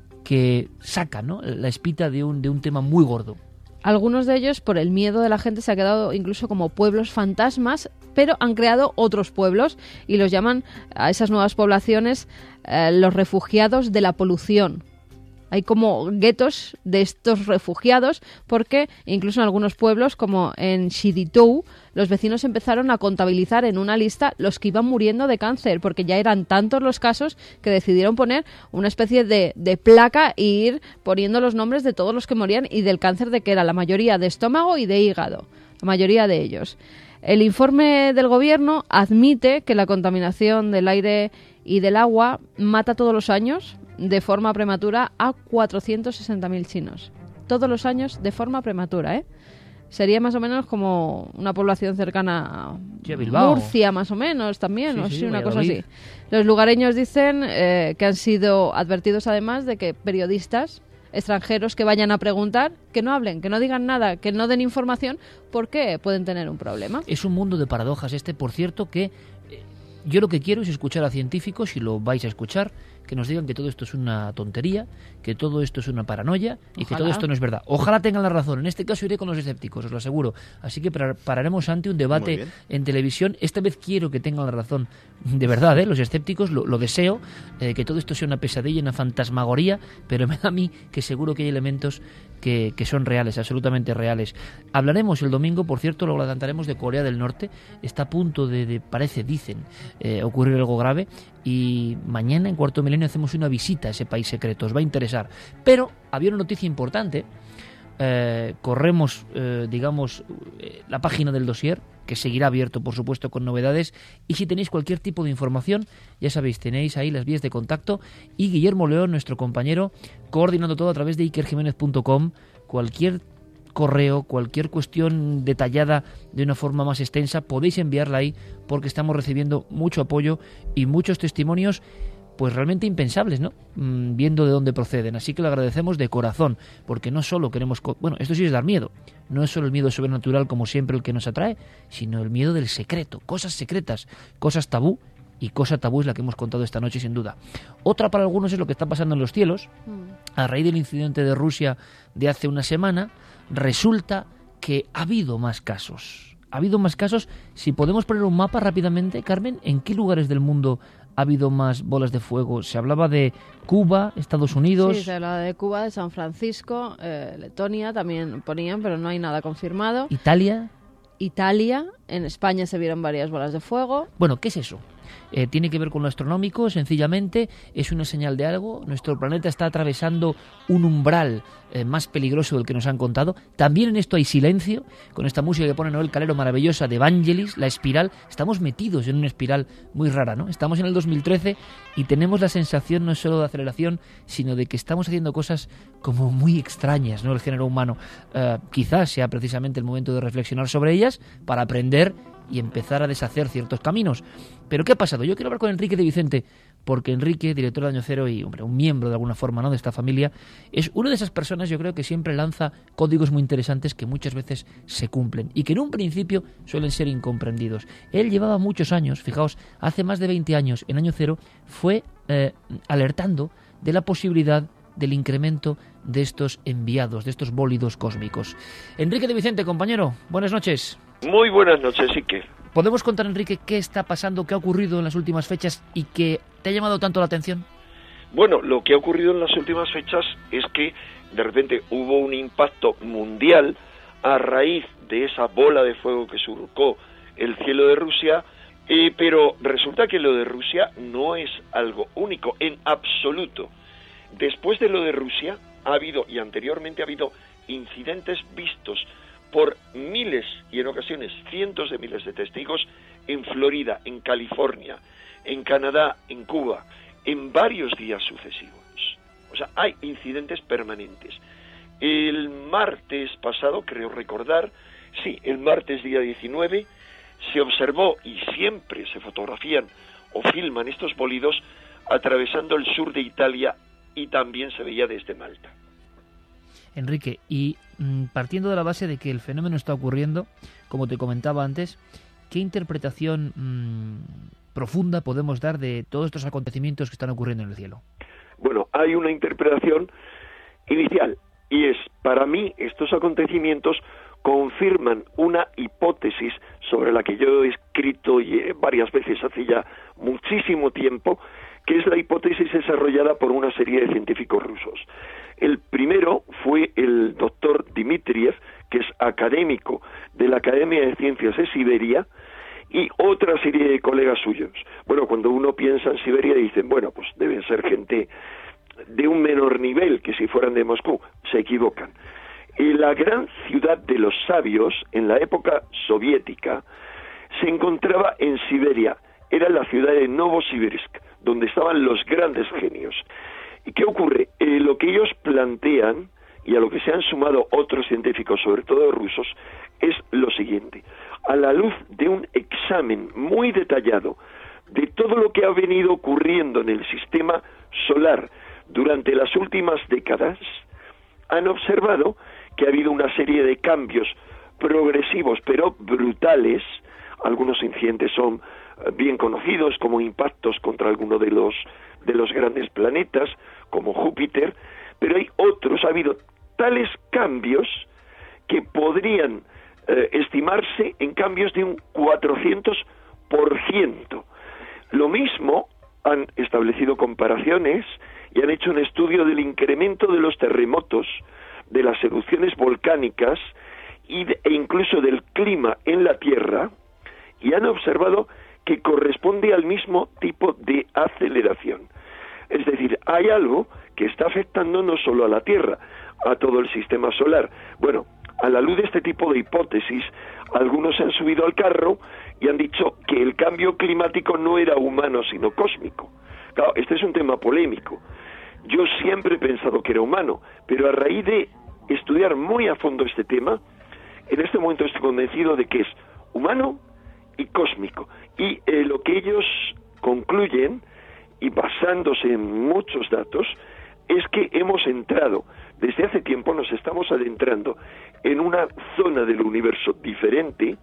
[SPEAKER 3] que saca, ¿no?, la espita de un, de un tema muy gordo.
[SPEAKER 7] Algunos de ellos, por el miedo de la gente, se han quedado incluso como pueblos fantasmas, pero han creado otros pueblos y los llaman a esas nuevas poblaciones eh, los refugiados de la polución. Hay como guetos de estos refugiados porque incluso en algunos pueblos, como en Shiditou, los vecinos empezaron a contabilizar en una lista los que iban muriendo de cáncer, porque ya eran tantos los casos que decidieron poner una especie de, de placa e ir poniendo los nombres de todos los que morían y del cáncer, de que era la mayoría de estómago y de hígado, la mayoría de ellos. El informe del gobierno admite que la contaminación del aire y del agua mata todos los años de forma prematura a cuatrocientos sesenta mil chinos. Todos los años de forma prematura, ¿eh? Sería más o menos como una población cercana a
[SPEAKER 3] sí, Bilbao.
[SPEAKER 7] Murcia, más o menos, también,
[SPEAKER 3] sí,
[SPEAKER 7] o
[SPEAKER 3] sí,
[SPEAKER 7] sí, una
[SPEAKER 3] Valladolid.
[SPEAKER 7] cosa así. Los lugareños dicen eh, que han sido advertidos además de que periodistas extranjeros que vayan a preguntar, que no hablen, que no digan nada, que no den información, porque pueden tener un problema.
[SPEAKER 3] Es un mundo de paradojas este, por cierto, que eh, yo lo que quiero es escuchar a científicos, y lo vais a escuchar, que nos digan que todo esto es una tontería, que todo esto es una paranoia y
[SPEAKER 7] Ojalá.
[SPEAKER 3] que todo esto no es verdad. Ojalá tengan la razón. En este caso iré con los escépticos, os lo aseguro. Así que par- pararemos ante un debate en televisión. Esta vez quiero que tengan la razón. De verdad, ¿eh? Los escépticos, lo, lo deseo, eh, que todo esto sea una pesadilla, una fantasmagoría, pero me da a mí que seguro que hay elementos que, que son reales, absolutamente reales. Hablaremos el domingo, por cierto, lo adelantaremos, de Corea del Norte. Está a punto de, de parece, dicen, eh, ocurrir algo grave. Y mañana, en Cuarto Milenio, hacemos una visita a ese país secreto. Os va a interesar. Pero había una noticia importante. Eh, corremos, eh, digamos, eh, la página del dossier, que seguirá abierto, por supuesto, con novedades. Y si tenéis cualquier tipo de información, ya sabéis, tenéis ahí las vías de contacto. Y Guillermo León, nuestro compañero, coordinando todo a través de iker jiménez punto com. Cualquier correo, cualquier cuestión detallada de una forma más extensa, podéis enviarla ahí, porque estamos recibiendo mucho apoyo y muchos testimonios, pues realmente impensables, ¿no? Mm, viendo de dónde proceden. Así que lo agradecemos de corazón, porque no solo queremos... Co- bueno, esto sí es dar miedo. No es solo el miedo sobrenatural, como siempre, el que nos atrae, sino el miedo del secreto, cosas secretas, cosas tabú, y cosa tabú es la que hemos contado esta noche, sin duda. Otra para algunos es lo que está pasando en los cielos. A raíz del incidente de Rusia de hace una semana, resulta que ha habido más casos. Ha habido más casos. Si podemos poner un mapa rápidamente, Carmen, ¿en qué lugares del mundo ha habido más bolas de fuego? Se hablaba de Cuba, Estados Unidos...
[SPEAKER 7] Sí, se hablaba de Cuba, de San Francisco, eh, Letonia también ponían, pero no hay nada confirmado.
[SPEAKER 3] Italia...
[SPEAKER 7] Italia, en España se vieron varias bolas de fuego.
[SPEAKER 3] Bueno, ¿qué es eso? Eh, tiene que ver con lo astronómico, sencillamente es una señal de algo. Nuestro planeta está atravesando un umbral eh, más peligroso del que nos han contado. También en esto hay silencio, con esta música que pone Noel Calero maravillosa de Vangelis, la espiral. Estamos metidos en una espiral muy rara, ¿no? Estamos en el dos mil trece y tenemos la sensación no solo de aceleración, sino de que estamos haciendo cosas como muy extrañas, ¿no? El género humano. Eh, quizás sea precisamente el momento de reflexionar sobre ellas para aprender y empezar a deshacer ciertos caminos. Pero ¿qué ha pasado? Yo quiero hablar con Enrique de Vicente, porque Enrique, director de Año Cero y hombre, un miembro de alguna forma, ¿no?, de esta familia, es una de esas personas, yo creo, que siempre lanza códigos muy interesantes que muchas veces se cumplen y que en un principio suelen ser incomprendidos. Él llevaba muchos años, fijaos, hace más de veinte años en Año Cero, fue eh, alertando de la posibilidad del incremento de estos enviados, de estos bólidos cósmicos. Enrique de Vicente, compañero, buenas noches.
[SPEAKER 10] Muy buenas noches, Iker.
[SPEAKER 3] ¿Podemos contar, Enrique, qué está pasando, qué ha ocurrido en las últimas fechas y que te ha llamado tanto la atención?
[SPEAKER 10] Bueno, lo que ha ocurrido en las últimas fechas es que de repente hubo un impacto mundial a raíz de esa bola de fuego que surcó el cielo de Rusia, eh, pero resulta que lo de Rusia no es algo único, en absoluto. Después de lo de Rusia ha habido, y anteriormente ha habido, incidentes vistos por miles y en ocasiones cientos de miles de testigos en Florida, en California, en Canadá, en Cuba, en varios días sucesivos. O sea, hay incidentes permanentes. El martes pasado, creo recordar, sí, el martes día diecinueve, se observó y siempre se fotografían o filman estos bólidos atravesando el sur de Italia y también se veía desde Malta.
[SPEAKER 3] Enrique, y mm, partiendo de la base de que el fenómeno está ocurriendo, como te comentaba antes, ¿qué interpretación mmm, profunda podemos dar de todos estos acontecimientos que están ocurriendo en el cielo?
[SPEAKER 10] Bueno, hay una interpretación inicial, y es, para mí, estos acontecimientos confirman una hipótesis sobre la que yo he escrito varias veces hace ya muchísimo tiempo, que es la hipótesis desarrollada por una serie de científicos rusos. El primero fue el doctor Dmitriev, que es académico de la Academia de Ciencias de Siberia, y otra serie de colegas suyos. Bueno, cuando uno piensa en Siberia dicen, bueno, pues deben ser gente de un menor nivel que si fueran de Moscú. Se equivocan. En la gran ciudad de los sabios, en la época soviética, se encontraba en Siberia. Era la ciudad de Novosibirsk, donde estaban los grandes genios. ¿Y qué ocurre? Eh, lo que ellos plantean, y a lo que se han sumado otros científicos, sobre todo rusos, es lo siguiente. A la luz de un examen muy detallado de todo lo que ha venido ocurriendo en el sistema solar durante las últimas décadas, han observado que ha habido una serie de cambios progresivos, pero brutales. Algunos incidentes son bien conocidos como impactos contra alguno de los de los grandes planetas, como Júpiter, pero hay otros, ha habido tales cambios que podrían eh, estimarse en cambios de un cuatrocientos por ciento. Lo mismo han establecido comparaciones y han hecho un estudio del incremento de los terremotos, de las erupciones volcánicas y de, e incluso del clima en la Tierra, y han observado que corresponde al mismo tipo de aceleración. Es decir, hay algo que está afectando no solo a la Tierra, a todo el sistema solar. Bueno, a la luz de este tipo de hipótesis, algunos se han subido al carro y han dicho que el cambio climático no era humano, sino cósmico. Claro, este es un tema polémico. Yo siempre he pensado que era humano, pero a raíz de estudiar muy a fondo este tema, en este momento estoy convencido de que es humano y cósmico. Y eh, lo que ellos concluyen, y basándose en muchos datos, es que hemos entrado, desde hace tiempo nos estamos adentrando en una zona del universo diferente,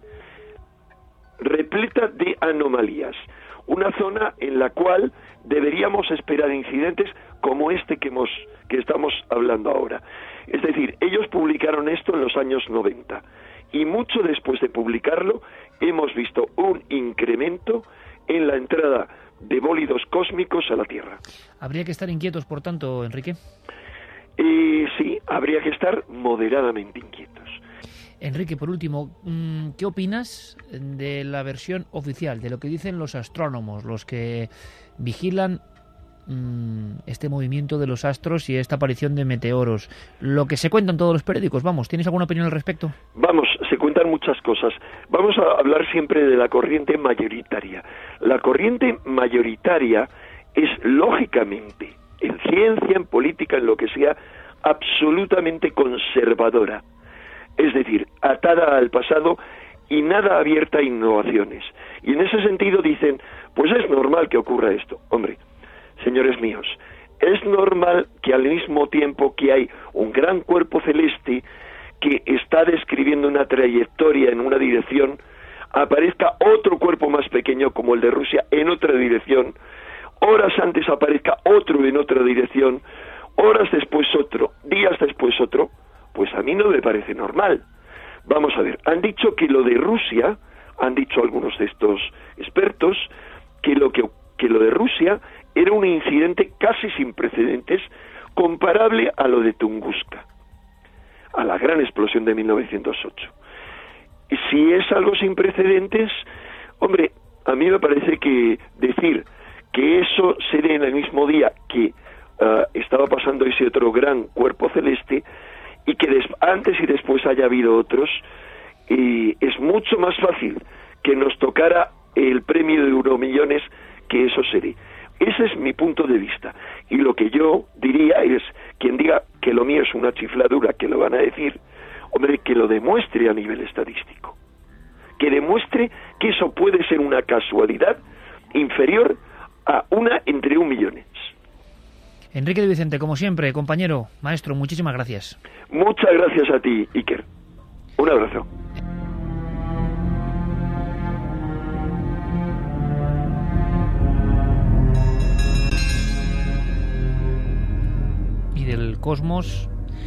[SPEAKER 10] repleta de anomalías. Una zona en la cual deberíamos esperar incidentes como este que hemos que estamos hablando ahora. Es decir, ellos publicaron esto en los años noventa y mucho después de publicarlo hemos visto un incremento en la entrada de bólidos cósmicos a la Tierra.
[SPEAKER 3] ¿Habría que estar inquietos, por tanto, Enrique?
[SPEAKER 10] Eh, sí, habría que estar moderadamente inquietos.
[SPEAKER 3] Enrique, por último, ¿qué opinas de la versión oficial, de lo que dicen los astrónomos, los que vigilan este movimiento de los astros y esta aparición de meteoros? Lo que se cuenta en todos los periódicos, vamos, ¿tienes alguna opinión al respecto?
[SPEAKER 10] Vamos, se cuentan muchas cosas. Vamos a hablar siempre de la corriente mayoritaria. La corriente mayoritaria es, lógicamente, en ciencia, en política, en lo que sea, absolutamente conservadora. Es decir, atada al pasado y nada abierta a innovaciones. Y en ese sentido dicen, pues es normal que ocurra esto. Hombre, señores míos, es normal que al mismo tiempo que hay un gran cuerpo celeste que está describiendo una trayectoria en una dirección, aparezca otro cuerpo más pequeño como el de Rusia en otra dirección, horas antes aparezca otro en otra dirección, horas después otro, días después otro. Pues a mí no me parece normal. Vamos a ver, han dicho que lo de Rusia, han dicho algunos de estos expertos, que lo que, que lo de Rusia era un incidente casi sin precedentes, comparable a lo de Tunguska, a la gran explosión de mil novecientos ocho. Y si es algo sin precedentes, hombre, a mí me parece que decir que eso se dé en el mismo día que uh, estaba pasando ese otro gran cuerpo celeste, y que des- antes y después haya habido otros, y es mucho más fácil que nos tocara el premio de Euromillones que eso se dé. Ese es mi punto de vista. Y lo que yo diría es, quien diga que lo mío es una chifladura, que lo van a decir, hombre, que lo demuestre a nivel estadístico. Que demuestre que eso puede ser una casualidad inferior a una entre un millones.
[SPEAKER 3] Enrique de Vicente, como siempre, compañero, maestro, muchísimas gracias.
[SPEAKER 10] Muchas gracias a ti, Iker. Un abrazo.
[SPEAKER 3] Y del cosmos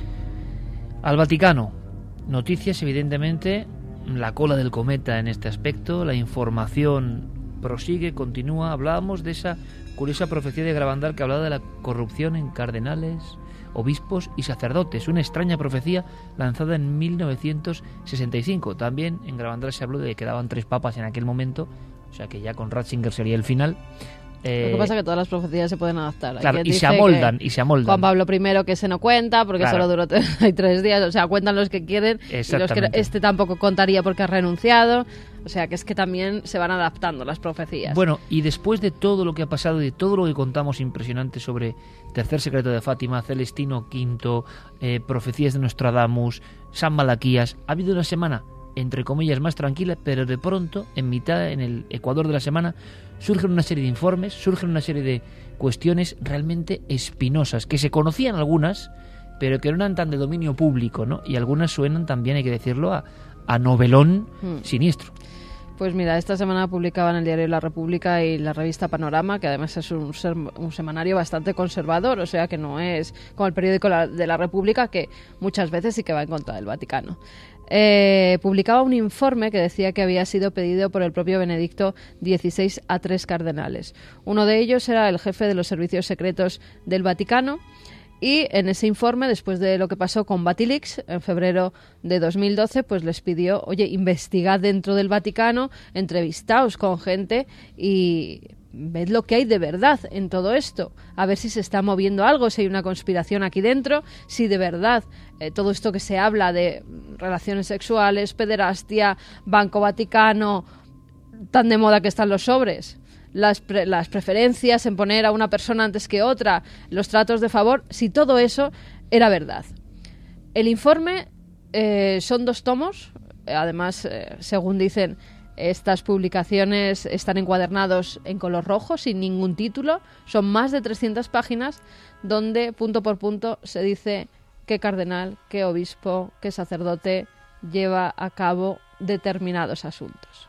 [SPEAKER 3] al Vaticano. Noticias, evidentemente, la cola del cometa en este aspecto, la información prosigue, continúa. Hablábamos de esa curiosa profecía de Gravandal que hablaba de la corrupción en cardenales, obispos y sacerdotes, una extraña profecía lanzada en mil novecientos sesenta y cinco. También en Gravandal se habló de que quedaban tres papas en aquel momento, o sea que ya con Ratzinger sería el final. Eh,
[SPEAKER 7] Lo que pasa es que todas las profecías se pueden adaptar.
[SPEAKER 3] Claro, y se amoldan, y se amoldan.
[SPEAKER 7] Juan Pablo primero que se no cuenta porque
[SPEAKER 3] Claro.
[SPEAKER 7] solo duró hay tres días, o sea, cuentan los que quieren y los que
[SPEAKER 3] Exactamente.
[SPEAKER 7] este tampoco contaría porque ha renunciado, o sea, que es que también se van adaptando las profecías.
[SPEAKER 3] Bueno, y después de todo lo que ha pasado y de todo lo que contamos impresionante sobre Tercer Secreto de Fátima, Celestino quinto, eh, profecías de Nostradamus, San Malaquías, ha habido una semana, entre comillas, más tranquila, pero de pronto, en mitad, en el Ecuador de la semana, surgen una serie de informes, surgen una serie de cuestiones realmente espinosas, que se conocían algunas, pero que no eran tan de dominio público, ¿no? Y algunas suenan también, hay que decirlo, a, a novelón
[SPEAKER 7] Hmm.
[SPEAKER 3] siniestro.
[SPEAKER 7] Pues mira, esta semana publicaban el diario La República y la revista Panorama, que además es un, ser- un semanario bastante conservador, o sea que no es como el periódico la- de La República, que muchas veces sí que va en contra del Vaticano. Eh, publicaba un informe que decía que había sido pedido por el propio Benedicto dieciséis a tres cardenales. Uno de ellos era el jefe de los servicios secretos del Vaticano. Y en ese informe, después de lo que pasó con Batilix en febrero de dos mil doce, pues les pidió, oye, investigad dentro del Vaticano, entrevistaos con gente y ved lo que hay de verdad en todo esto, a ver si se está moviendo algo, si hay una conspiración aquí dentro, si de verdad eh, todo esto que se habla de relaciones sexuales, pederastia, Banco Vaticano, tan de moda que están los sobres, Las, pre- las preferencias en poner a una persona antes que otra, los tratos de favor, si todo eso era verdad. El informe eh, son dos tomos, además, eh, según dicen, estas publicaciones están encuadernados en color rojo, sin ningún título, son más de trescientas páginas, donde punto por punto se dice qué cardenal, qué obispo, qué sacerdote lleva a cabo determinados asuntos.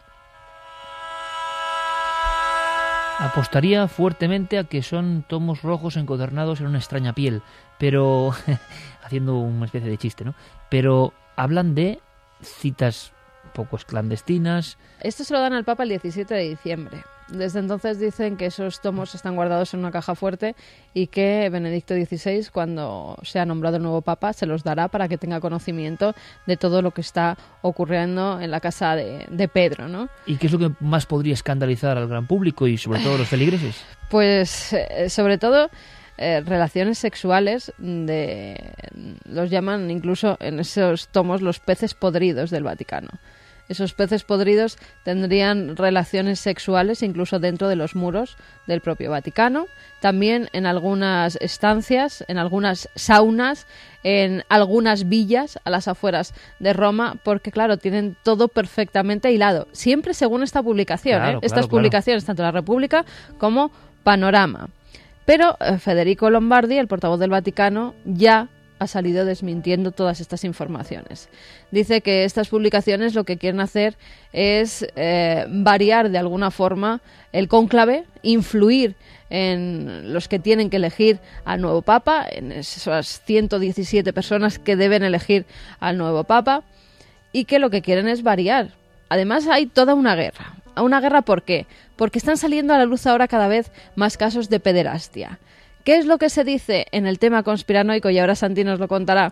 [SPEAKER 3] Apostaría fuertemente a que son tomos rojos encuadernados en una extraña piel, pero haciendo una especie de chiste, ¿no? Pero hablan de citas poco clandestinas.
[SPEAKER 7] Esto se lo dan al Papa el diecisiete de diciembre. Desde entonces dicen que esos tomos están guardados en una caja fuerte y que Benedicto dieciséis, cuando sea nombrado el nuevo Papa, se los dará para que tenga conocimiento de todo lo que está ocurriendo en la casa de, de Pedro, ¿no?
[SPEAKER 3] ¿Y qué es lo que más podría escandalizar al gran público y sobre todo a los feligreses?
[SPEAKER 7] Pues eh, sobre todo eh, relaciones sexuales de los llaman incluso en esos tomos los peces podridos del Vaticano. esos peces podridos tendrían relaciones sexuales incluso dentro de los muros del propio Vaticano, también en algunas estancias, en algunas saunas, en algunas villas a las afueras de Roma, porque claro, tienen todo perfectamente hilado, siempre según esta publicación,
[SPEAKER 3] claro,
[SPEAKER 7] ¿eh? Estas
[SPEAKER 3] claro,
[SPEAKER 7] publicaciones,
[SPEAKER 3] claro.
[SPEAKER 7] tanto La República como Panorama. Pero eh, Federico Lombardi, el portavoz del Vaticano, ya ha salido desmintiendo todas estas informaciones. Dice que estas publicaciones lo que quieren hacer es eh, variar de alguna forma el cónclave, influir en los que tienen que elegir al nuevo Papa, en esas ciento diecisiete personas que deben elegir al nuevo Papa, y que lo que quieren es variar. Además hay toda una guerra. ¿Una guerra por qué? Porque están saliendo a la luz ahora cada vez más casos de pederastia. ¿Qué es lo que se dice en el tema conspiranoico? Y ahora Santi nos lo contará.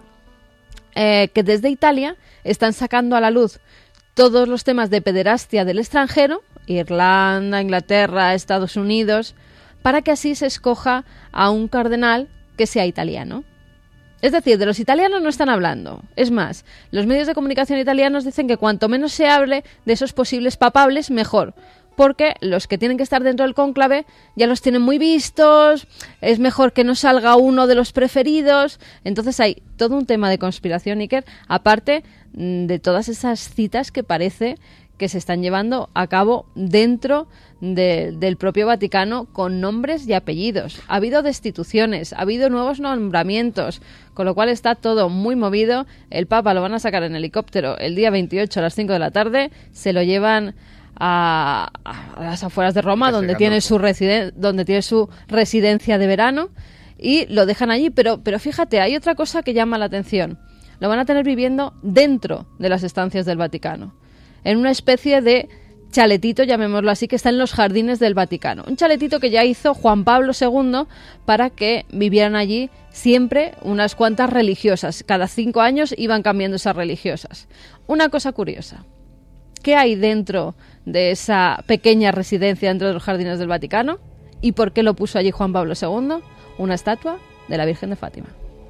[SPEAKER 7] Eh, que desde Italia están sacando a la luz todos los temas de pederastia del extranjero, Irlanda, Inglaterra, Estados Unidos, para que así se escoja a un cardenal que sea italiano. Es decir, de los italianos no están hablando. Es más, los medios de comunicación italianos dicen que cuanto menos se hable de esos posibles papables, mejor. Porque los que tienen que estar dentro del cónclave ya los tienen muy vistos, es mejor que no salga uno de los preferidos. Entonces hay todo un tema de conspiración, Iker, aparte de todas esas citas que parece que se están llevando a cabo dentro de, del propio Vaticano con nombres y apellidos. Ha habido destituciones, ha habido nuevos nombramientos, con lo cual está todo muy movido. El Papa lo van a sacar en helicóptero el día veintiocho a las cinco de la tarde, se lo llevan A, a las afueras de Roma, donde tiene su residen- donde tiene su residencia de verano, y lo dejan allí. Pero, pero fíjate, hay otra cosa que llama la atención. Lo van a tener viviendo dentro de las estancias del Vaticano, en una especie de chaletito, llamémoslo así, que está en los jardines del Vaticano. Un chaletito que ya hizo Juan Pablo segundo para que vivieran allí siempre unas cuantas religiosas. Cada cinco años iban cambiando esas religiosas. Una cosa curiosa. ¿Qué hay dentro de esa pequeña residencia dentro de los jardines del Vaticano? ¿Y por qué lo puso allí Juan Pablo segundo? Una estatua de la Virgen de Fátima.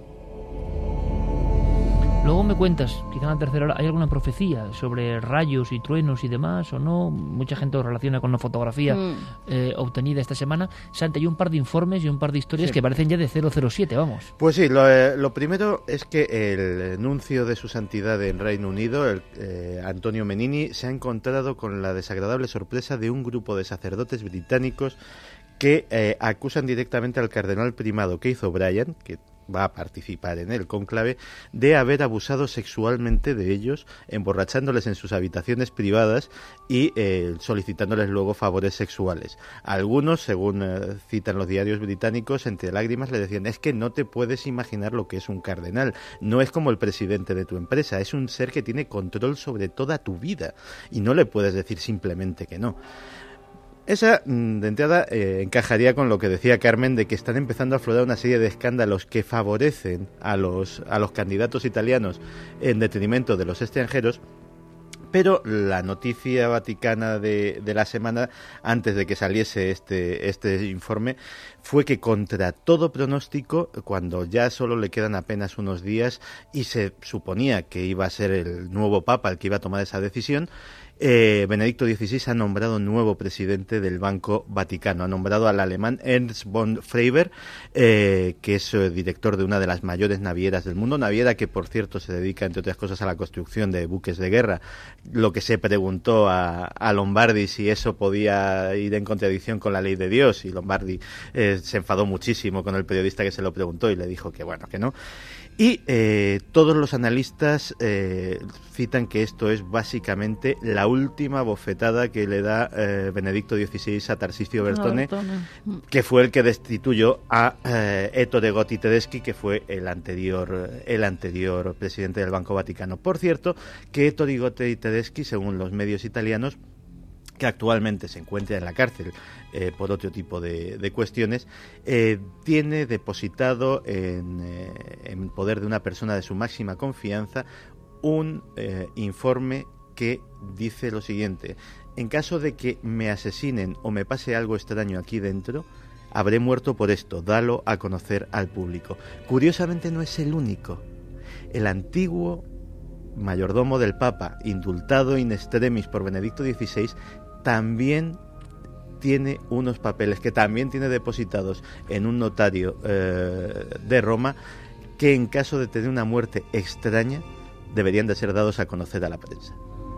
[SPEAKER 3] Luego me cuentas, quizá en la tercera hora, ¿hay alguna profecía sobre rayos y truenos y demás o no? Mucha gente lo relaciona con la fotografía mm. eh, obtenida esta semana. Santi, hay un par de informes y un par de historias sí. que parecen ya de cero cero siete, vamos.
[SPEAKER 6] Pues sí, lo, eh, lo primero es que el nuncio de su santidad en Reino Unido, el, eh, Antonio Menini, se ha encontrado con la desagradable sorpresa de un grupo de sacerdotes británicos que eh, acusan directamente al cardenal primado Keith O'Brien, que va a participar en el cónclave, de haber abusado sexualmente de ellos, emborrachándoles en sus habitaciones privadas y eh, solicitándoles luego favores sexuales. Algunos, según eh, citan los diarios británicos, entre lágrimas le decían: es que no te puedes imaginar lo que es un cardenal, no es como el presidente de tu empresa, es un ser que tiene control sobre toda tu vida y no le puedes decir simplemente que no. Esa, de entrada, eh, encajaría con lo que decía Carmen, de que están empezando a aflorar una serie de escándalos que favorecen a los, a los candidatos italianos en detrimento de los extranjeros. Pero la noticia vaticana de, de la semana, antes de que saliese este, este informe, fue que contra todo pronóstico, cuando ya solo le quedan apenas unos días y se suponía que iba a ser el nuevo Papa el que iba a tomar esa decisión, Eh, Benedicto dieciséis ha nombrado nuevo presidente del Banco Vaticano. Ha nombrado al alemán Ernst von Freiber, eh, que es eh, director de una de las mayores navieras del mundo, naviera que, por cierto, se dedica, entre otras cosas, a la construcción de buques de guerra. Lo que se preguntó a, a Lombardi si eso podía ir en contradicción con la ley de Dios, y Lombardi eh, se enfadó muchísimo con el periodista que se lo preguntó y le dijo que bueno, que no. Y eh, todos los analistas eh, citan que esto es básicamente la última bofetada que le da eh, Benedicto dieciséis a Tarcisio Bertone, no, que fue el que destituyó a eh, Ettore Gotti Tedeschi, que fue el anterior, el anterior presidente del Banco Vaticano. Por cierto, que Ettore Gotti Tedeschi, según los medios italianos, que actualmente se encuentra en la cárcel eh, por otro tipo de, de cuestiones, eh, tiene depositado en, eh, en poder de una persona de su máxima confianza un eh, informe que dice lo siguiente: en caso de que me asesinen o me pase algo extraño aquí dentro, habré muerto por esto, dalo a conocer al público. Curiosamente no es el único. El antiguo mayordomo del Papa, indultado in extremis por Benedicto dieciséis, también tiene unos papeles que también tiene depositados en un notario eh, de Roma, que en caso de tener una muerte extraña deberían de ser dados a conocer a la prensa.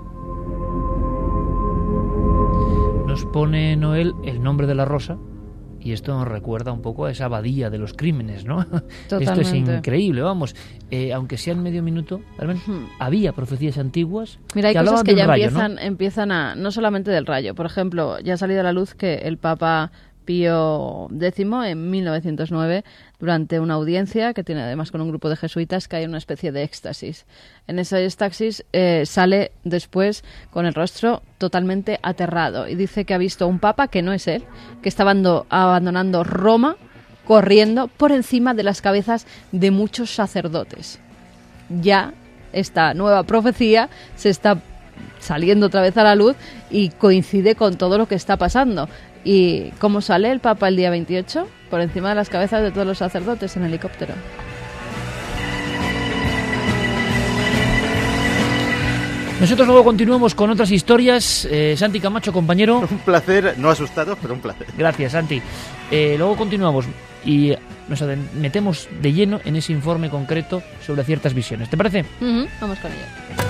[SPEAKER 3] Nos pone Noel el nombre de la rosa, y esto nos recuerda un poco a esa abadía de los crímenes, ¿no?
[SPEAKER 7] Totalmente.
[SPEAKER 3] Esto es increíble, vamos. Eh, aunque sea en medio minuto, Carmen, hmm. había profecías antiguas.
[SPEAKER 7] Mira, hay
[SPEAKER 3] que
[SPEAKER 7] cosas que ya
[SPEAKER 3] rayo,
[SPEAKER 7] empiezan,
[SPEAKER 3] ¿no?
[SPEAKER 7] empiezan a, no solamente del rayo. Por ejemplo, ya ha salido a la luz que el Papa Pío décimo, en mil novecientos nueve, durante una audiencia que tiene además con un grupo de jesuitas, cae en una especie de éxtasis. En ese éxtasis eh, sale después con el rostro totalmente aterrado y dice que ha visto un papa que no es él, que está abando- abandonando Roma corriendo por encima de las cabezas de muchos sacerdotes. Ya esta nueva profecía se está saliendo otra vez a la luz y coincide con todo lo que está pasando. ¿Y cómo sale el Papa el día veintiocho? Por encima de las cabezas de todos los sacerdotes en helicóptero.
[SPEAKER 3] Nosotros luego continuamos con otras historias. Eh, Santi Camacho, compañero.
[SPEAKER 6] Un placer, no asustados, pero un placer.
[SPEAKER 3] Gracias, Santi. Eh, luego continuamos y nos metemos de lleno en ese informe concreto sobre ciertas visiones. ¿Te parece?
[SPEAKER 7] Uh-huh. Vamos con ello.